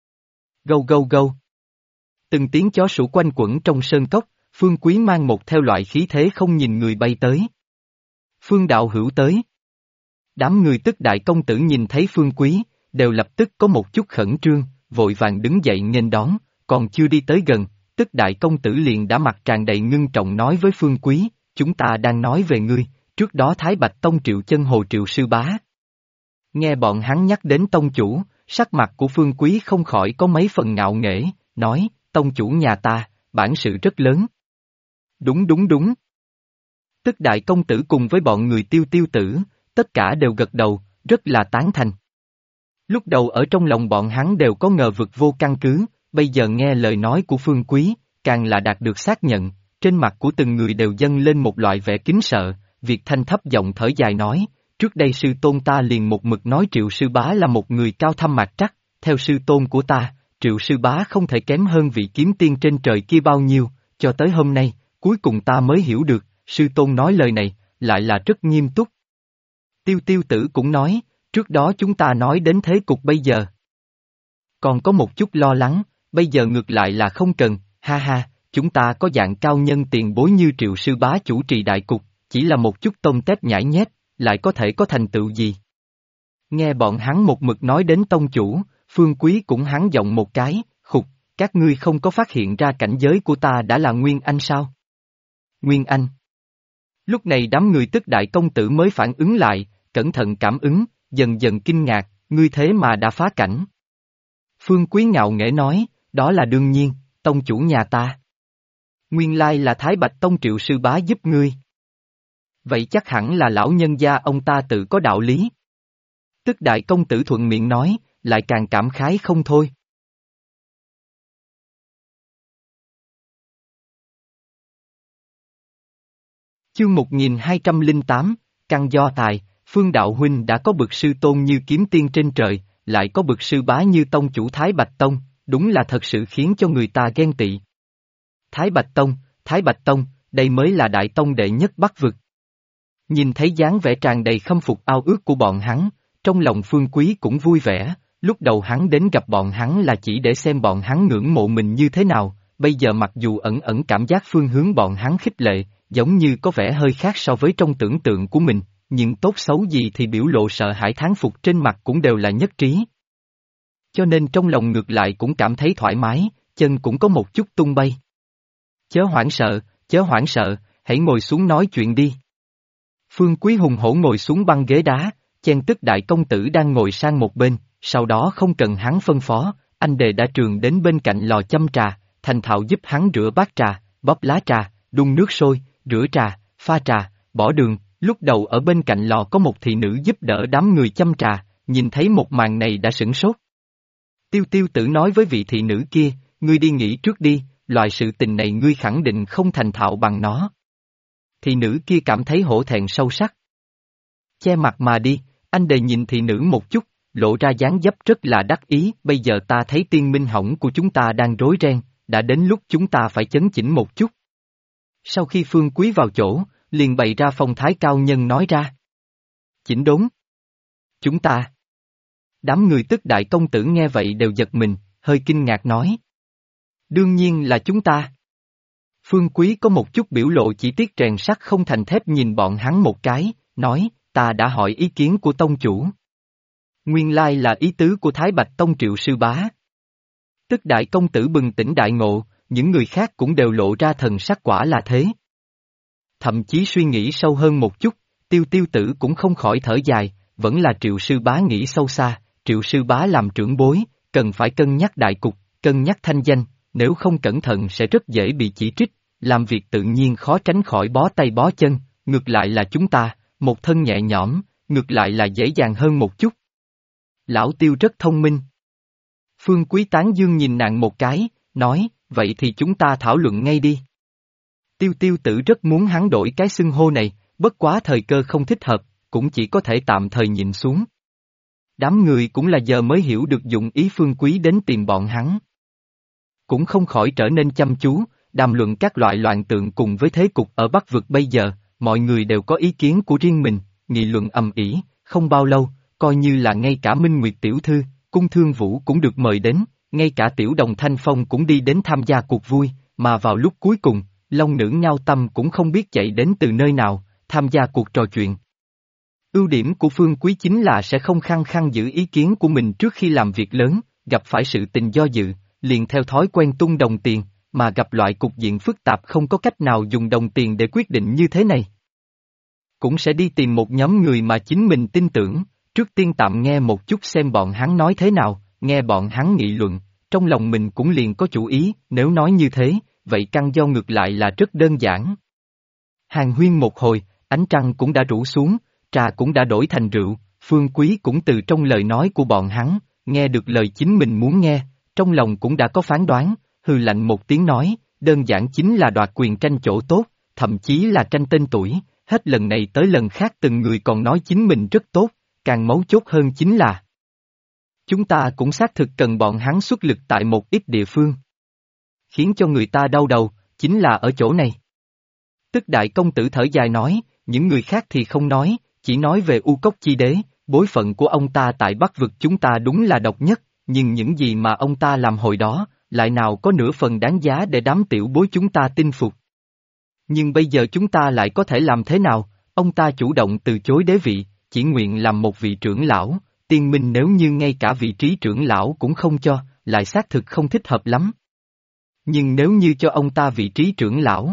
Gâu gâu gâu. Từng tiếng chó sủa quanh quẩn trong sơn cốc, Phương Quý mang một theo loại khí thế không nhìn người bay tới. Phương đạo hữu tới. Đám người Tức đại công tử nhìn thấy Phương Quý, đều lập tức có một chút khẩn trương, vội vàng đứng dậy nghênh đón, còn chưa đi tới gần, Tức đại công tử liền đã mặt tràn đầy ngưng trọng nói với Phương Quý, chúng ta đang nói về ngươi, trước đó Thái Bạch Tông Triệu Chân Hồ Triệu sư bá. Nghe bọn hắn nhắc đến tông chủ, sắc mặt của Phương Quý không khỏi có mấy phần ngạo nghễ, nói, tông chủ nhà ta, bản sự rất lớn. Đúng đúng đúng. Tức đại công tử cùng với bọn người Tiêu Tiêu tử, tất cả đều gật đầu, rất là tán thành. Lúc đầu ở trong lòng bọn hắn đều có ngờ vực vô căn cứ, bây giờ nghe lời nói của Phương Quý, càng là đạt được xác nhận, trên mặt của từng người đều dâng lên một loại vẻ kính sợ, Việt Thanh thấp giọng thở dài nói, trước đây sư tôn ta liền một mực nói Triệu sư bá là một người cao thâm mạc trắc, theo sư tôn của ta, Triệu sư bá không thể kém hơn vị kiếm tiên trên trời kia bao nhiêu, cho tới hôm nay, cuối cùng ta mới hiểu được, sư tôn nói lời này, lại là rất nghiêm túc. Tiêu Tiêu tử cũng nói, trước đó chúng ta nói đến thế cục bây giờ. Còn có một chút lo lắng, bây giờ ngược lại là không cần, ha ha, chúng ta có dạng cao nhân tiền bối như Triệu sư bá chủ trì đại cục, chỉ là một chút tôm tép nhãi nhép, lại có thể có thành tựu gì. Nghe bọn hắn một mực nói đến tông chủ, Phương Quý cũng hắn giọng một cái, khục, các ngươi không có phát hiện ra cảnh giới của ta đã là Nguyên Anh sao? Nguyên Anh. Lúc này đám người Tức đại công tử mới phản ứng lại, cẩn thận cảm ứng, dần dần kinh ngạc, ngươi thế mà đã phá cảnh. Phương Quý ngạo nghễ nói, đó là đương nhiên, tông chủ nhà ta. Nguyên lai là Thái Bạch Tông Triệu sư bá giúp ngươi. Vậy chắc hẳn là lão nhân gia ông ta tự có đạo lý. Tức đại công tử thuận miệng nói, lại càng cảm khái không thôi. Chương 1208, căn do tài, Phương Đạo Huynh đã có bậc sư tôn như kiếm tiên trên trời, lại có bậc sư bá như tông chủ Thái Bạch Tông, đúng là thật sự khiến cho người ta ghen tị. Thái Bạch Tông, đây mới là đại tông đệ nhất Bắc vực. Nhìn thấy dáng vẻ tràn đầy khâm phục ao ước của bọn hắn, trong lòng Phương Quý cũng vui vẻ, lúc đầu hắn đến gặp bọn hắn là chỉ để xem bọn hắn ngưỡng mộ mình như thế nào, bây giờ mặc dù ẩn ẩn cảm giác phương hướng bọn hắn khích lệ, giống như có vẻ hơi khác so với trong tưởng tượng của mình, nhưng tốt xấu gì thì biểu lộ sợ hãi thán phục trên mặt cũng đều là nhất trí. Cho nên trong lòng ngược lại cũng cảm thấy thoải mái, chân cũng có một chút tung bay. Chớ hoảng sợ, hãy ngồi xuống nói chuyện đi. Phương Quý hùng hổ ngồi xuống băng ghế đá, chen Tức đại công tử đang ngồi sang một bên, sau đó không cần hắn phân phó, anh đề đã trường đến bên cạnh lò châm trà, thành thạo giúp hắn rửa bát trà, bóp lá trà, đun nước sôi, rửa trà, pha trà, bỏ đường, lúc đầu ở bên cạnh lò có một thị nữ giúp đỡ đám người châm trà, nhìn thấy một màn này đã sửng sốt. Tiêu Tử nói với vị thị nữ kia, ngươi đi nghỉ trước đi, loại sự tình này ngươi khẳng định không thành thạo bằng nó. Thị nữ kia cảm thấy hổ thẹn sâu sắc. Che mặt mà đi, anh đề nhìn thị nữ một chút, lộ ra dáng dấp rất là đắc ý, bây giờ ta thấy tiên minh hỏng của chúng ta đang rối ren, đã đến lúc chúng ta phải chấn chỉnh một chút. Sau khi Phương Quý vào chỗ, liền bày ra phong thái cao nhân nói ra. Chỉnh đốn. Chúng ta. Đám người Tức đại công tử nghe vậy đều giật mình, hơi kinh ngạc nói. Đương nhiên là chúng ta. Phương Quý có một chút biểu lộ chỉ tiếc rèn sắt không thành thép nhìn bọn hắn một cái, nói, ta đã hỏi ý kiến của tông chủ. Nguyên lai là ý tứ của Thái Bạch Tông Triệu sư bá. Tức đại công tử bừng tỉnh đại ngộ, những người khác cũng đều lộ ra thần sắc quả là thế. Thậm chí suy nghĩ sâu hơn một chút, Tiêu Tử cũng không khỏi thở dài, vẫn là Triệu sư bá nghĩ sâu xa, Triệu sư bá làm trưởng bối, cần phải cân nhắc đại cục, cân nhắc thanh danh, nếu không cẩn thận sẽ rất dễ bị chỉ trích, làm việc tự nhiên khó tránh khỏi bó tay bó chân, ngược lại là chúng ta, một thân nhẹ nhõm, ngược lại là dễ dàng hơn một chút. Lão Tiêu rất thông minh. Phương Quý tán dương nhìn nàng một cái, nói, vậy thì chúng ta thảo luận ngay đi. Tiêu Tử rất muốn hắn đổi cái xưng hô này, bất quá thời cơ không thích hợp, cũng chỉ có thể tạm thời nhịn xuống. Đám người cũng là giờ mới hiểu được dụng ý Phương Quý đến tìm bọn hắn. Cũng không khỏi trở nên chăm chú, đàm luận các loại loạn tượng cùng với thế cục ở Bắc vực bây giờ, mọi người đều có ý kiến của riêng mình, nghị luận ầm ĩ, không bao lâu, coi như là ngay cả Minh Nguyệt Tiểu Thư, Cung Thương Vũ cũng được mời đến, ngay cả Tiểu Đồng Thanh Phong cũng đi đến tham gia cuộc vui, mà vào lúc cuối cùng, Long Nữ Ngao Tâm cũng không biết chạy đến từ nơi nào, tham gia cuộc trò chuyện. Ưu điểm của Phương Quý chính là sẽ không khăng khăng giữ ý kiến của mình trước khi làm việc lớn, gặp phải sự tình do dự, liền theo thói quen tung đồng tiền, mà gặp loại cục diện phức tạp không có cách nào dùng đồng tiền để quyết định như thế này. Cũng sẽ đi tìm một nhóm người mà chính mình tin tưởng, trước tiên tạm nghe một chút xem bọn hắn nói thế nào, nghe bọn hắn nghị luận, trong lòng mình cũng liền có chủ ý, nếu nói như thế, vậy căn do ngược lại là rất đơn giản. Hàn huyên một hồi, ánh trăng cũng đã rủ xuống, trà cũng đã đổi thành rượu, Phương Quý cũng từ trong lời nói của bọn hắn, nghe được lời chính mình muốn nghe, trong lòng cũng đã có phán đoán, hừ lạnh một tiếng nói, đơn giản chính là đoạt quyền tranh chỗ tốt, thậm chí là tranh tên tuổi, hết lần này tới lần khác từng người còn nói chính mình rất tốt, càng mấu chốt hơn chính là chúng ta cũng xác thực cần bọn hắn xuất lực tại một ít địa phương. Khiến cho người ta đau đầu, chính là ở chỗ này. Tức đại công tử thở dài nói, những người khác thì không nói, chỉ nói về U Cốc Chi Đế, bối phận của ông ta tại Bắc vực chúng ta đúng là độc nhất, nhưng những gì mà ông ta làm hồi đó, lại nào có nửa phần đáng giá để đám tiểu bối chúng ta tin phục. Nhưng bây giờ chúng ta lại có thể làm thế nào, ông ta chủ động từ chối đế vị, chỉ nguyện làm một vị trưởng lão, tiên minh nếu như ngay cả vị trí trưởng lão cũng không cho, lại xác thực không thích hợp lắm. Nhưng nếu như cho ông ta vị trí trưởng lão,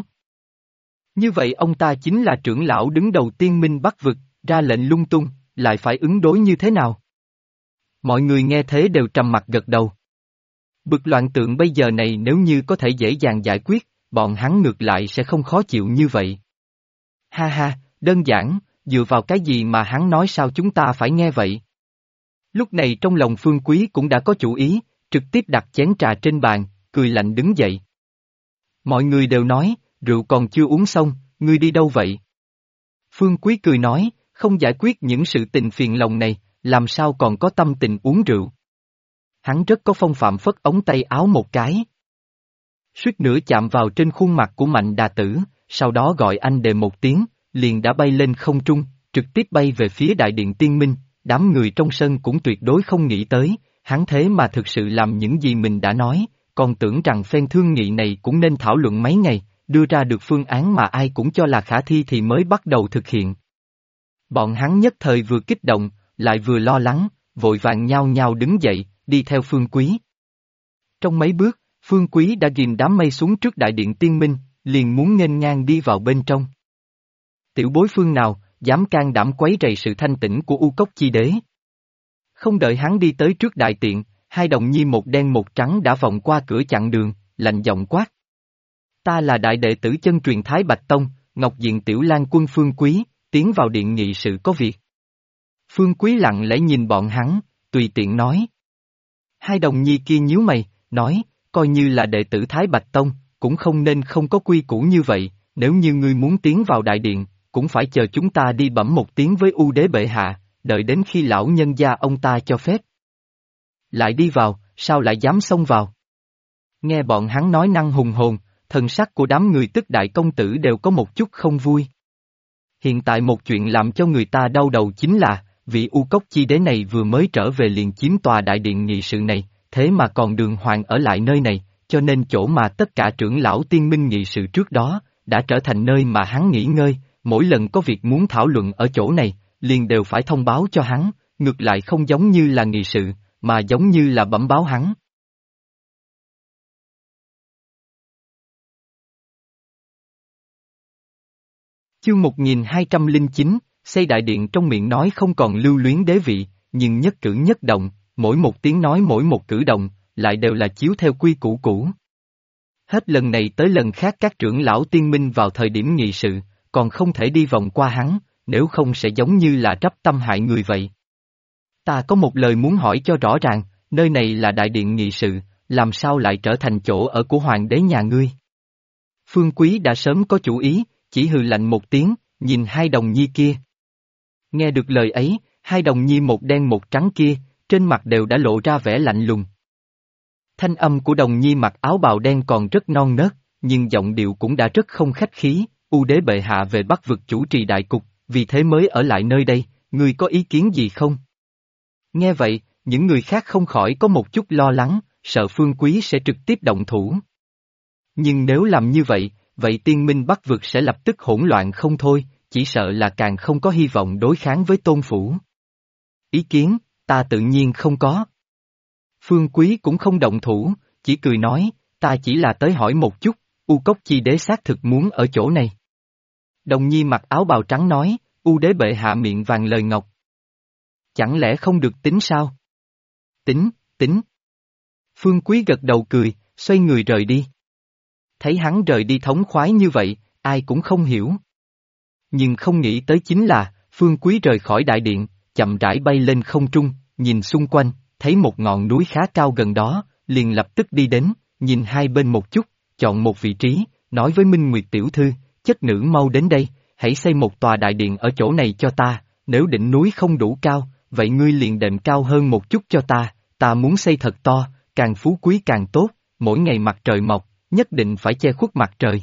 như vậy ông ta chính là trưởng lão đứng đầu tiên minh Bắc vực, ra lệnh lung tung, lại phải ứng đối như thế nào? Mọi người nghe thế đều trầm mặc gật đầu. Bực loạn tượng bây giờ này nếu như có thể dễ dàng giải quyết, bọn hắn ngược lại sẽ không khó chịu như vậy. Ha ha, đơn giản, dựa vào cái gì mà hắn nói sao chúng ta phải nghe vậy? Lúc này trong lòng Phương Quý cũng đã có chủ ý, trực tiếp đặt chén trà trên bàn, cười lạnh đứng dậy. Mọi người đều nói, rượu còn chưa uống xong, ngươi đi đâu vậy? Phương Quý cười nói, không giải quyết những sự tình phiền lòng này, làm sao còn có tâm tình uống rượu. Hắn rất có phong phạm phất ống tay áo một cái. Suýt nữa chạm vào trên khuôn mặt của Mạnh Đà Tử, sau đó gọi anh đề một tiếng, liền đã bay lên không trung, trực tiếp bay về phía đại điện tiên minh, đám người trong sân cũng tuyệt đối không nghĩ tới, hắn thế mà thực sự làm những gì mình đã nói, còn tưởng rằng phen thương nghị này cũng nên thảo luận mấy ngày, đưa ra được phương án mà ai cũng cho là khả thi thì mới bắt đầu thực hiện. Bọn hắn nhất thời vừa kích động, lại vừa lo lắng, vội vàng nhao nhao đứng dậy, đi theo Phương Quý. Trong mấy bước, Phương Quý đã ghim đám mây xuống trước đại điện tiên minh, liền muốn nghênh ngang đi vào bên trong. Tiểu bối phương nào, dám can đảm quấy rầy sự thanh tĩnh của U Cốc Chi Đế. Không đợi hắn đi tới trước đại tiện, hai đồng nhi một đen một trắng đã vòng qua cửa chặn đường, lạnh giọng quát. Ta là đại đệ tử chân truyền Thái Bạch Tông, Ngọc Diện Tiểu Lang Quân Phương Quý, tiến vào điện nghị sự có việc. Phương Quý lặng lẽ nhìn bọn hắn, tùy tiện nói. Hai đồng nhi kia nhíu mày, nói, coi như là đệ tử Thái Bạch Tông, cũng không nên không có quy củ như vậy, nếu như ngươi muốn tiến vào đại điện, cũng phải chờ chúng ta đi bẩm một tiếng với U Đế bệ hạ, đợi đến khi lão nhân gia ông ta cho phép. Lại đi vào, sao lại dám xông vào? Nghe bọn hắn nói năng hùng hồn, thần sắc của đám người tức đại công tử đều có một chút không vui. Hiện tại một chuyện làm cho người ta đau đầu chính là, vị U Cốc Chi Đế này vừa mới trở về liền chiếm tòa đại điện nghị sự này, thế mà còn đường hoàng ở lại nơi này, cho nên chỗ mà tất cả trưởng lão tiên minh nghị sự trước đó, đã trở thành nơi mà hắn nghỉ ngơi, mỗi lần có việc muốn thảo luận ở chỗ này, liền đều phải thông báo cho hắn, ngược lại không giống như là nghị sự, mà giống như là bẩm báo hắn. Chương 1209, xây đại điện trong miệng nói không còn lưu luyến đế vị, nhưng nhất cử nhất động, mỗi một tiếng nói mỗi một cử động, lại đều là chiếu theo quy củ cũ. Hết lần này tới lần khác các trưởng lão tiên minh vào thời điểm nghị sự, còn không thể đi vòng qua hắn, nếu không sẽ giống như là trắp tâm hại người vậy. Ta có một lời muốn hỏi cho rõ ràng, nơi này là đại điện nghị sự, làm sao lại trở thành chỗ ở của hoàng đế nhà ngươi? Phương Quý đã sớm có chủ ý, chỉ hừ lạnh một tiếng, nhìn hai đồng nhi kia. Nghe được lời ấy, hai đồng nhi một đen một trắng kia, trên mặt đều đã lộ ra vẻ lạnh lùng. Thanh âm của đồng nhi mặc áo bào đen còn rất non nớt, nhưng giọng điệu cũng đã rất không khách khí, U Đế bệ hạ về Bắc vực chủ trì đại cục, vì thế mới ở lại nơi đây, ngươi có ý kiến gì không? Nghe vậy, những người khác không khỏi có một chút lo lắng, sợ Phương Quý sẽ trực tiếp động thủ. Nhưng nếu làm như vậy, vậy tiên minh Bắc vực sẽ lập tức hỗn loạn không thôi, chỉ sợ là càng không có hy vọng đối kháng với Tôn Phủ. Ý kiến, ta tự nhiên không có. Phương Quý cũng không động thủ, chỉ cười nói, ta chỉ là tới hỏi một chút, U Cốc Chi Đế xác thực muốn ở chỗ này. Đồng nhi mặc áo bào trắng nói, U Đế bệ hạ miệng vàng lời ngọc. Chẳng lẽ không được tính sao? Tính, tính. Phương Quý gật đầu cười, xoay người rời đi. Thấy hắn rời đi thống khoái như vậy, ai cũng không hiểu. Nhưng không nghĩ tới chính là, Phương Quý rời khỏi đại điện, chậm rãi bay lên không trung, nhìn xung quanh, thấy một ngọn núi khá cao gần đó, liền lập tức đi đến, nhìn hai bên một chút, chọn một vị trí, nói với Minh Nguyệt tiểu thư, chất nữ mau đến đây, hãy xây một tòa đại điện ở chỗ này cho ta, nếu đỉnh núi không đủ cao, vậy ngươi liền đệm cao hơn một chút cho ta muốn xây thật to, càng phú quý càng tốt, mỗi ngày mặt trời mọc, nhất định phải che khuất mặt trời.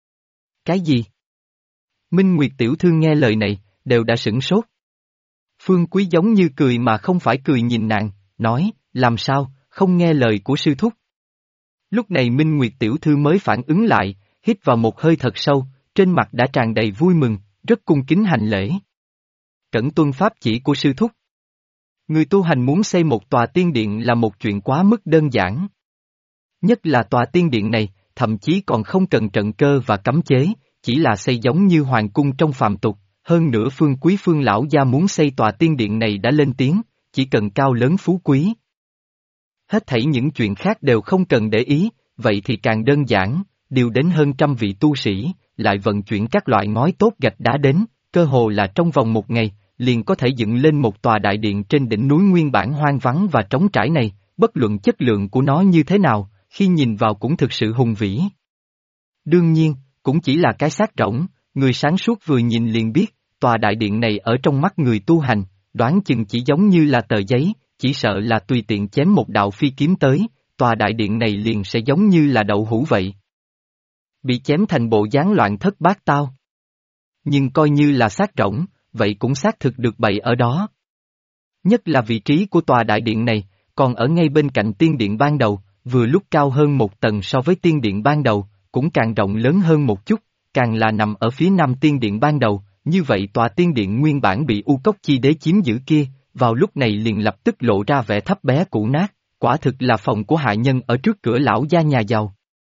Cái gì? Minh Nguyệt tiểu thư nghe lời này, đều đã sửng sốt. Phương Quý giống như cười mà không phải cười nhìn nàng, nói, làm sao, không nghe lời của sư thúc. Lúc này Minh Nguyệt tiểu thư mới phản ứng lại, hít vào một hơi thật sâu, trên mặt đã tràn đầy vui mừng, rất cung kính hành lễ. Cẩn tuân pháp chỉ của sư thúc. Người tu hành muốn xây một tòa tiên điện là một chuyện quá mức đơn giản. Nhất là tòa tiên điện này, thậm chí còn không cần trận cơ và cấm chế, chỉ là xây giống như hoàng cung trong phàm tục. Hơn nữa Phương Quý Phương lão gia muốn xây tòa tiên điện này đã lên tiếng, chỉ cần cao lớn phú quý. Hết thảy những chuyện khác đều không cần để ý, vậy thì càng đơn giản, điều đến hơn 100 vị tu sĩ, lại vận chuyển các loại ngói tốt gạch đá đến, cơ hồ là trong vòng một ngày, liền có thể dựng lên một tòa đại điện trên đỉnh núi nguyên bản hoang vắng và trống trải này, bất luận chất lượng của nó như thế nào, khi nhìn vào cũng thực sự hùng vĩ. Đương nhiên, cũng chỉ là cái xác rỗng, người sáng suốt vừa nhìn liền biết, tòa đại điện này ở trong mắt người tu hành, đoán chừng chỉ giống như là tờ giấy, chỉ sợ là tùy tiện chém một đạo phi kiếm tới, tòa đại điện này liền sẽ giống như là đậu hũ vậy. Bị chém thành bộ dáng loạn thất bát tao. Nhưng coi như là xác rỗng, vậy cũng xác thực được bày ở đó. Nhất là vị trí của tòa đại điện này, còn ở ngay bên cạnh tiên điện ban đầu, vừa lúc cao hơn một tầng so với tiên điện ban đầu, cũng càng rộng lớn hơn một chút, càng là nằm ở phía nam tiên điện ban đầu, như vậy tòa tiên điện nguyên bản bị U Cốc Chi Đế chiếm giữ kia, vào lúc này liền lập tức lộ ra vẻ thấp bé cũ nát, quả thực là phòng của hạ nhân ở trước cửa lão gia nhà giàu.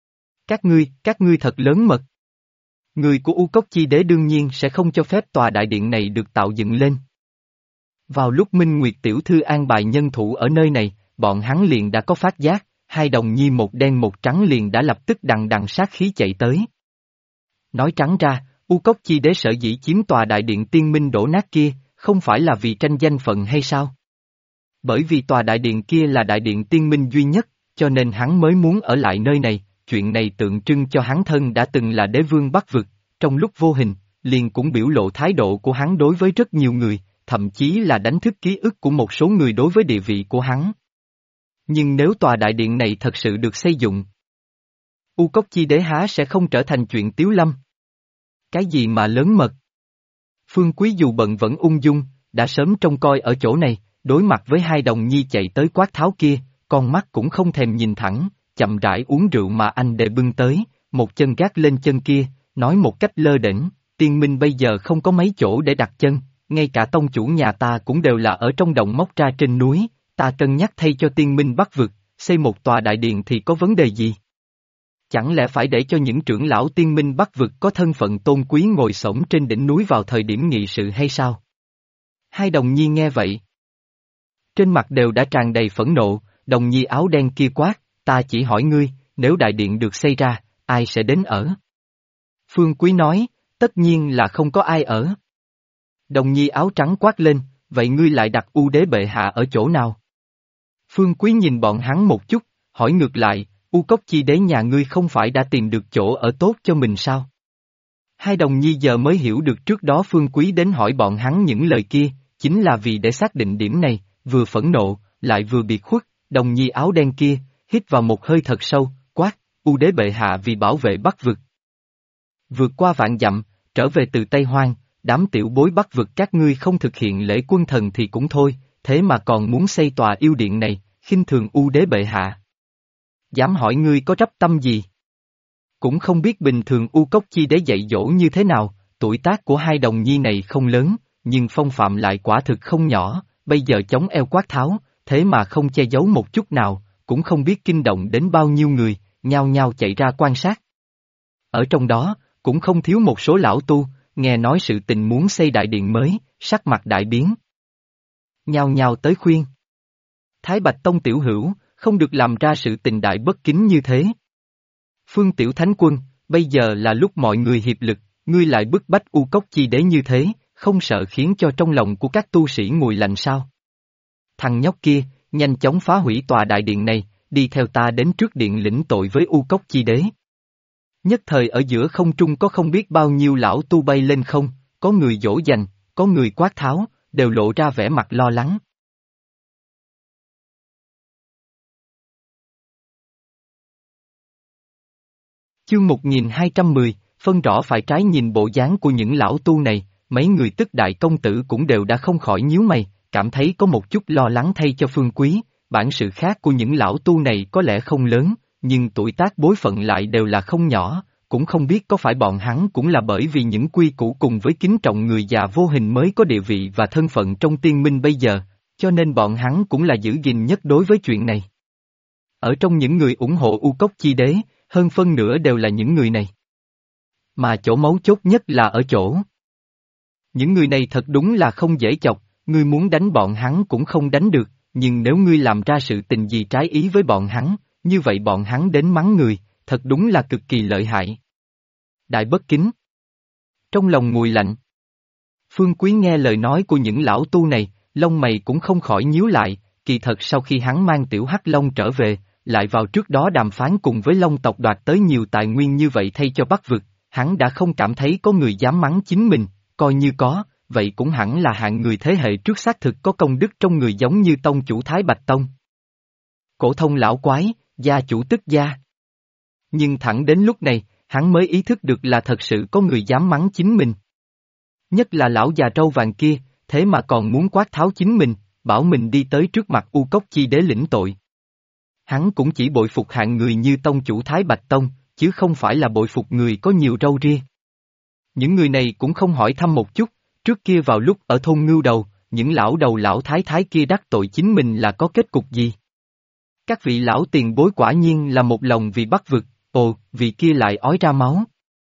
Các ngươi thật lớn mật. Người của U Cốc Chi Đế đương nhiên sẽ không cho phép tòa đại điện này được tạo dựng lên. Vào lúc Minh Nguyệt tiểu thư an bài nhân thủ ở nơi này, bọn hắn liền đã có phát giác, hai đồng nhi một đen một trắng liền đã lập tức đằng đằng sát khí chạy tới. Nói trắng ra, U Cốc Chi Đế sở dĩ chiếm tòa đại điện tiên minh đổ nát kia, không phải là vì tranh danh phận hay sao? Bởi vì tòa đại điện kia là đại điện tiên minh duy nhất, cho nên hắn mới muốn ở lại nơi này, chuyện này tượng trưng cho hắn thân đã từng là đế vương Bắc vực, trong lúc vô hình, liền cũng biểu lộ thái độ của hắn đối với rất nhiều người, thậm chí là đánh thức ký ức của một số người đối với địa vị của hắn. Nhưng nếu tòa đại điện này thật sự được xây dựng, U Cốc Chi Đế há sẽ không trở thành chuyện tiếu lâm. Cái gì mà lớn mật? Phương Quý dù bận vẫn ung dung, đã sớm trông coi ở chỗ này, đối mặt với hai đồng nhi chạy tới quát tháo kia, con mắt cũng không thèm nhìn thẳng, chậm rãi uống rượu mà anh để bưng tới, một chân gác lên chân kia, nói một cách lơ đễnh, tiên minh bây giờ không có mấy chỗ để đặt chân, ngay cả tông chủ nhà ta cũng đều là ở trong động móc ra trên núi, ta cân nhắc thay cho tiên minh Bắc vực, xây một tòa đại điện thì có vấn đề gì? Chẳng lẽ phải để cho những trưởng lão tiên minh Bắc vực có thân phận tôn quý ngồi xổm trên đỉnh núi vào thời điểm nghị sự hay sao? Hai đồng nhi nghe vậy. Trên mặt đều đã tràn đầy phẫn nộ, đồng nhi áo đen kia quát, ta chỉ hỏi ngươi, nếu đại điện được xây ra, ai sẽ đến ở? Phương Quý nói, tất nhiên là không có ai ở. Đồng nhi áo trắng quát lên, vậy ngươi lại đặt U Đế bệ hạ ở chỗ nào? Phương Quý nhìn bọn hắn một chút, hỏi ngược lại, U Cốc Chi Đế nhà ngươi không phải đã tìm được chỗ ở tốt cho mình sao? Hai đồng nhi giờ mới hiểu được trước đó Phương Quý đến hỏi bọn hắn những lời kia, chính là vì để xác định điểm này, vừa phẫn nộ, lại vừa biệt khuất, đồng nhi áo đen kia, hít vào một hơi thật sâu, quát, U Đế bệ hạ vì bảo vệ Bắc vực. Vượt qua vạn dặm, trở về từ Tây Hoang, đám tiểu bối Bắc vực các ngươi không thực hiện lễ quân thần thì cũng thôi, thế mà còn muốn xây tòa yêu điện này, khinh thường U Đế bệ hạ. Dám hỏi ngươi có trách tâm gì? Cũng không biết bình thường U Cốc Chi Đế dạy dỗ như thế nào, tuổi tác của hai đồng nhi này không lớn, nhưng phong phạm lại quả thực không nhỏ, bây giờ chống eo quát tháo, thế mà không che giấu một chút nào, cũng không biết kinh động đến bao nhiêu người, nhao nhao chạy ra quan sát. Ở trong đó, cũng không thiếu một số lão tu, nghe nói sự tình muốn xây đại điện mới, sắc mặt đại biến. Nhao nhao tới khuyên. Thái Bạch Tông tiểu hữu, không được làm ra sự tình đại bất kính như thế. Phương Tiểu Thánh Quân, bây giờ là lúc mọi người hiệp lực, ngươi lại bức bách U Cốc Chi Đế như thế, không sợ khiến cho trong lòng của các tu sĩ nguội lạnh sao? Thằng nhóc kia, nhanh chóng phá hủy tòa đại điện này, đi theo ta đến trước điện lĩnh tội với U Cốc Chi Đế. Nhất thời ở giữa không trung có không biết bao nhiêu lão tu bay lên không, có người dỗ dành, có người quát tháo, đều lộ ra vẻ mặt lo lắng. Chương 1210, phân rõ phải trái nhìn bộ dáng của những lão tu này, mấy người tức đại công tử cũng đều đã không khỏi nhíu mày, cảm thấy có một chút lo lắng thay cho Phương Quý, bản sự khác của những lão tu này có lẽ không lớn, nhưng tuổi tác bối phận lại đều là không nhỏ, cũng không biết có phải bọn hắn cũng là bởi vì những quy củ cùng với kính trọng người già vô hình mới có địa vị và thân phận trong tiên minh bây giờ, Cho nên bọn hắn cũng là giữ gìn nhất đối với chuyện này. Ở trong những người ủng hộ U Cốc Chi Đế, hơn phân nửa đều là những người này. Mà chỗ mấu chốt nhất là ở chỗ. Những người này thật đúng là không dễ chọc, ngươi muốn đánh bọn hắn cũng không đánh được, nhưng nếu ngươi làm ra sự tình gì trái ý với bọn hắn, như vậy bọn hắn đến mắng người, thật đúng là cực kỳ lợi hại. Đại bất kính. Trong lòng nguội lạnh. Phương Quý nghe lời nói của những lão tu này, lông mày cũng không khỏi nhíu lại, kỳ thật sau khi hắn mang tiểu hắc long trở về, lại vào trước đó đàm phán cùng với Long tộc đoạt tới nhiều tài nguyên như vậy thay cho Bắc vực, hắn đã không cảm thấy có người dám mắng chính mình, coi như có, vậy cũng hẳn là hạng người thế hệ trước xác thực có công đức trong người giống như tông chủ Thái Bạch Tông. Cổ thông lão quái, gia chủ tức gia. Nhưng thẳng đến lúc này, hắn mới ý thức được là thật sự có người dám mắng chính mình. Nhất là lão già trâu vàng kia, thế mà còn muốn quát tháo chính mình, bảo mình đi tới trước mặt U Cốc Chi Đế lĩnh tội. Hắn cũng chỉ bội phục hạng người như tông chủ Thái Bạch Tông, chứ không phải là bội phục người có nhiều râu ria. Những người này cũng không hỏi thăm một chút, trước kia vào lúc ở thôn Ngưu Đầu, những lão đầu lão thái thái kia đắc tội chính mình là có kết cục gì? Các vị lão tiền bối quả nhiên là một lòng vì Bắc vực, ồ, vị kia lại ói ra máu.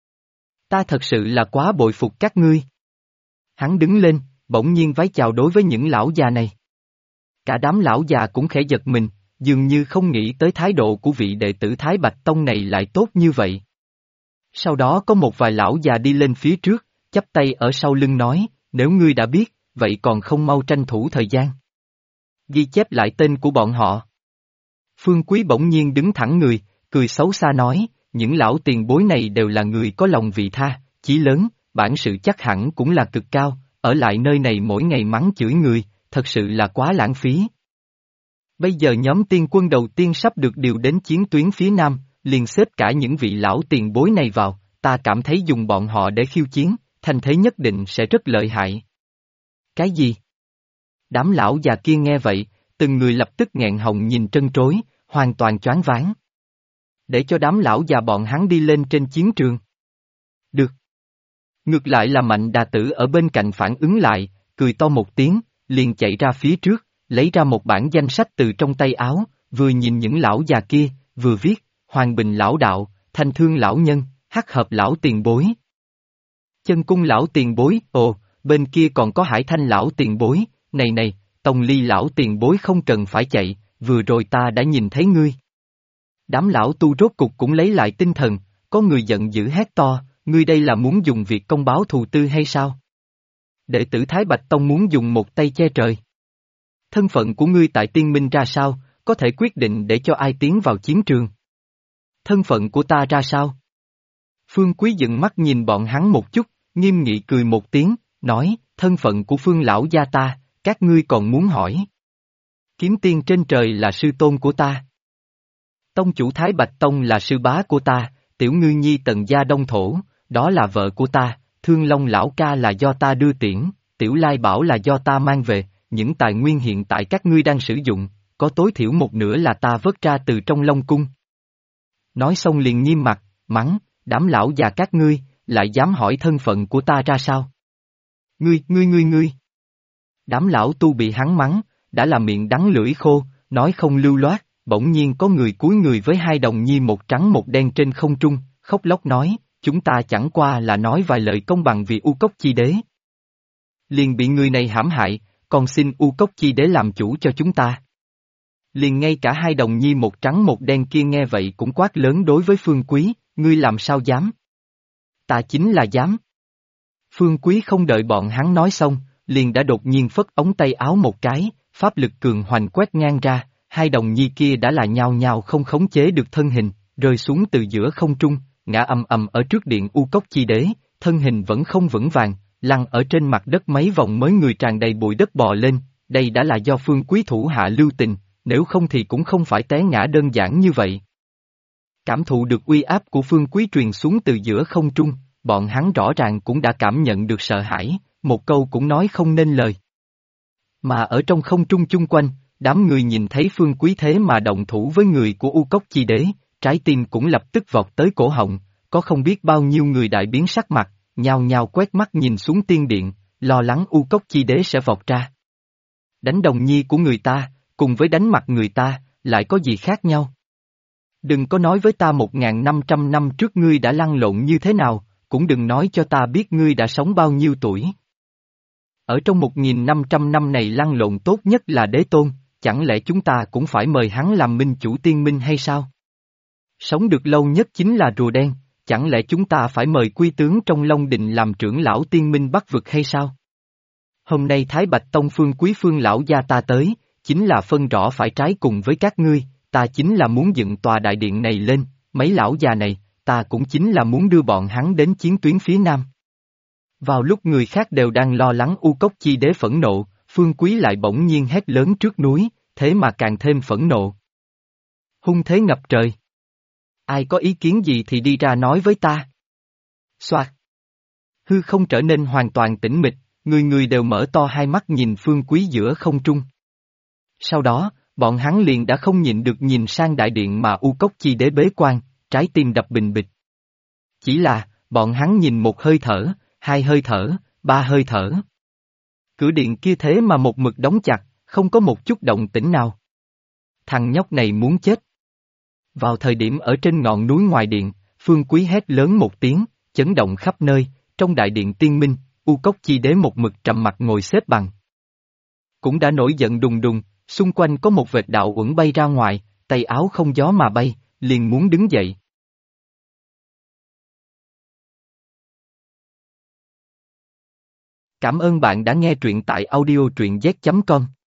Ta thật sự là quá bội phục các ngươi. Hắn đứng lên, bỗng nhiên vái chào đối với những lão già này. Cả đám lão già cũng khẽ giật mình, dường như không nghĩ tới thái độ của vị đệ tử Thái Bạch Tông này lại tốt như vậy. Sau đó có một vài lão già đi lên phía trước, chắp tay ở sau lưng nói, nếu ngươi đã biết, vậy còn không mau tranh thủ thời gian. Ghi chép lại tên của bọn họ. Phương Quý bỗng nhiên đứng thẳng người, cười xấu xa nói, những lão tiền bối này đều là người có lòng vị tha, chí lớn, bản sự chắc hẳn cũng là cực cao, ở lại nơi này mỗi ngày mắng chửi người, thật sự là quá lãng phí. Bây giờ nhóm tiên quân đầu tiên sắp được điều đến chiến tuyến phía Nam, liền xếp cả những vị lão tiền bối này vào, ta cảm thấy dùng bọn họ để khiêu chiến, thành thế nhất định sẽ rất lợi hại. Cái gì? Đám lão già kia nghe vậy, từng người lập tức nghẹn họng nhìn trân trối, hoàn toàn choáng váng. Để cho đám lão già bọn hắn đi lên trên chiến trường. Được. Ngược lại là Mạnh Đà Tử ở bên cạnh phản ứng lại, cười to một tiếng, liền chạy ra phía trước, lấy ra một bản danh sách từ trong tay áo, vừa nhìn những lão già kia, vừa viết, Hoàng Bình lão đạo, Thanh Thương lão nhân, Hắc Hợp lão tiền bối. Chân Cung lão tiền bối, ồ, bên kia còn có Hải Thanh lão tiền bối, này, Tông Ly lão tiền bối không cần phải chạy, vừa rồi ta đã nhìn thấy ngươi. Đám lão tu rốt cục cũng lấy lại tinh thần, có người giận dữ hét to, ngươi đây là muốn dùng việc công báo thù tư hay sao? Đệ tử Thái Bạch Tông muốn dùng một tay che trời. Thân phận của ngươi tại Tiên Minh ra sao, có thể quyết định để cho ai tiến vào chiến trường. Thân phận của ta ra sao? Phương Quý dựng mắt nhìn bọn hắn một chút, nghiêm nghị cười một tiếng, nói, thân phận của Phương lão gia ta, các ngươi còn muốn hỏi. Kiếm tiên trên trời là sư tôn của ta. Tông chủ Thái Bạch Tông là sư bá của ta, tiểu ngư nhi Tần gia Đông Thổ, đó là vợ của ta, Thương Long lão ca là do ta đưa tiễn, tiểu Lai Bảo là do ta mang về, những tài nguyên hiện tại các ngươi đang sử dụng, có tối thiểu một nửa là ta vớt ra từ trong Long cung. Nói xong liền nghiêm mặt, mắng, đám lão già các ngươi, lại dám hỏi thân phận của ta ra sao? Ngươi. Đám lão tu bị hắn mắng, đã là miệng đắng lưỡi khô, nói không lưu loát, bỗng nhiên có người cúi người với hai đồng nhi một trắng một đen trên không trung, khóc lóc nói, chúng ta chẳng qua là nói vài lời công bằng vì U Cốc Chi Đế. Liền bị người này hãm hại, còn xin U Cốc Chi Đế làm chủ cho chúng ta. Liền ngay cả hai đồng nhi một trắng một đen kia nghe vậy cũng quát lớn đối với Phương Quý, ngươi làm sao dám? Ta chính là dám. Phương Quý không đợi bọn hắn nói xong, liền đã đột nhiên phất ống tay áo một cái, pháp lực cường hoành quét ngang ra, hai đồng nhi kia đã là nhao nhao không khống chế được thân hình, rơi xuống từ giữa không trung, ngã ầm ầm ở trước điện U Cốc Chi Đế, thân hình vẫn không vững vàng, lăn ở trên mặt đất mấy vòng mới người tràn đầy bụi đất bò lên, đây đã là do Phương Quý thủ hạ lưu tình, nếu không thì cũng không phải té ngã đơn giản như vậy. Cảm thụ được uy áp của Phương Quý truyền xuống từ giữa không trung, bọn hắn rõ ràng cũng đã cảm nhận được sợ hãi, một câu cũng nói không nên lời. Mà ở trong không trung chung quanh, đám người nhìn thấy Phương Quý thế mà động thủ với người của U Cốc Chi Đế, trái tim cũng lập tức vọt tới cổ họng, có không biết bao nhiêu người đại biến sắc mặt, nhao nhao quét mắt nhìn xuống tiên điện, lo lắng U Cốc Chi Đế sẽ vọt ra. Đánh đồng nhi của người ta, cùng với đánh mặt người ta, lại có gì khác nhau? Đừng có nói với ta 1.500 năm trước ngươi đã lăn lộn như thế nào, cũng đừng nói cho ta biết ngươi đã sống bao nhiêu tuổi. Ở trong 1.500 năm này lăn lộn tốt nhất là Đế Tôn, chẳng lẽ chúng ta cũng phải mời hắn làm minh chủ tiên minh hay sao? Sống được lâu nhất chính là rùa đen, chẳng lẽ chúng ta phải mời quy tướng trong Long Đình làm trưởng lão tiên minh Bắc vực hay sao? Hôm nay Thái Bạch Tông Phương Quý Phương lão gia ta tới, chính là phân rõ phải trái cùng với các ngươi, ta chính là muốn dựng tòa đại điện này lên, mấy lão già này, ta cũng chính là muốn đưa bọn hắn đến chiến tuyến phía Nam. Vào lúc người khác đều đang lo lắng U Cốc Chi Đế phẫn nộ, Phương Quý lại bỗng nhiên hét lớn trước núi, thế mà càng thêm phẫn nộ. Hung thế ngập trời. Ai có ý kiến gì thì đi ra nói với ta. Soạt. Hư không trở nên hoàn toàn tĩnh mịch, người người đều mở to hai mắt nhìn Phương Quý giữa không trung. Sau đó, bọn hắn liền đã không nhịn được nhìn sang đại điện mà U Cốc Chi Đế bế quan, trái tim đập bình bịch. Chỉ là, bọn hắn nhìn một hơi thở, hai hơi thở, ba hơi thở. Cửa điện kia thế mà một mực đóng chặt, không có một chút động tĩnh nào. Thằng nhóc này muốn chết. Vào thời điểm ở trên ngọn núi ngoài điện, Phương Quý hét lớn một tiếng, chấn động khắp nơi, trong đại điện tiên minh, U Cốc Chi Đế một mực trầm mặt ngồi xếp bằng. Cũng đã nổi giận đùng đùng, xung quanh có một vệt đạo uẩn bay ra ngoài, tay áo không gió mà bay, liền muốn đứng dậy. Cảm ơn bạn đã nghe truyện tại audio truyện z.com.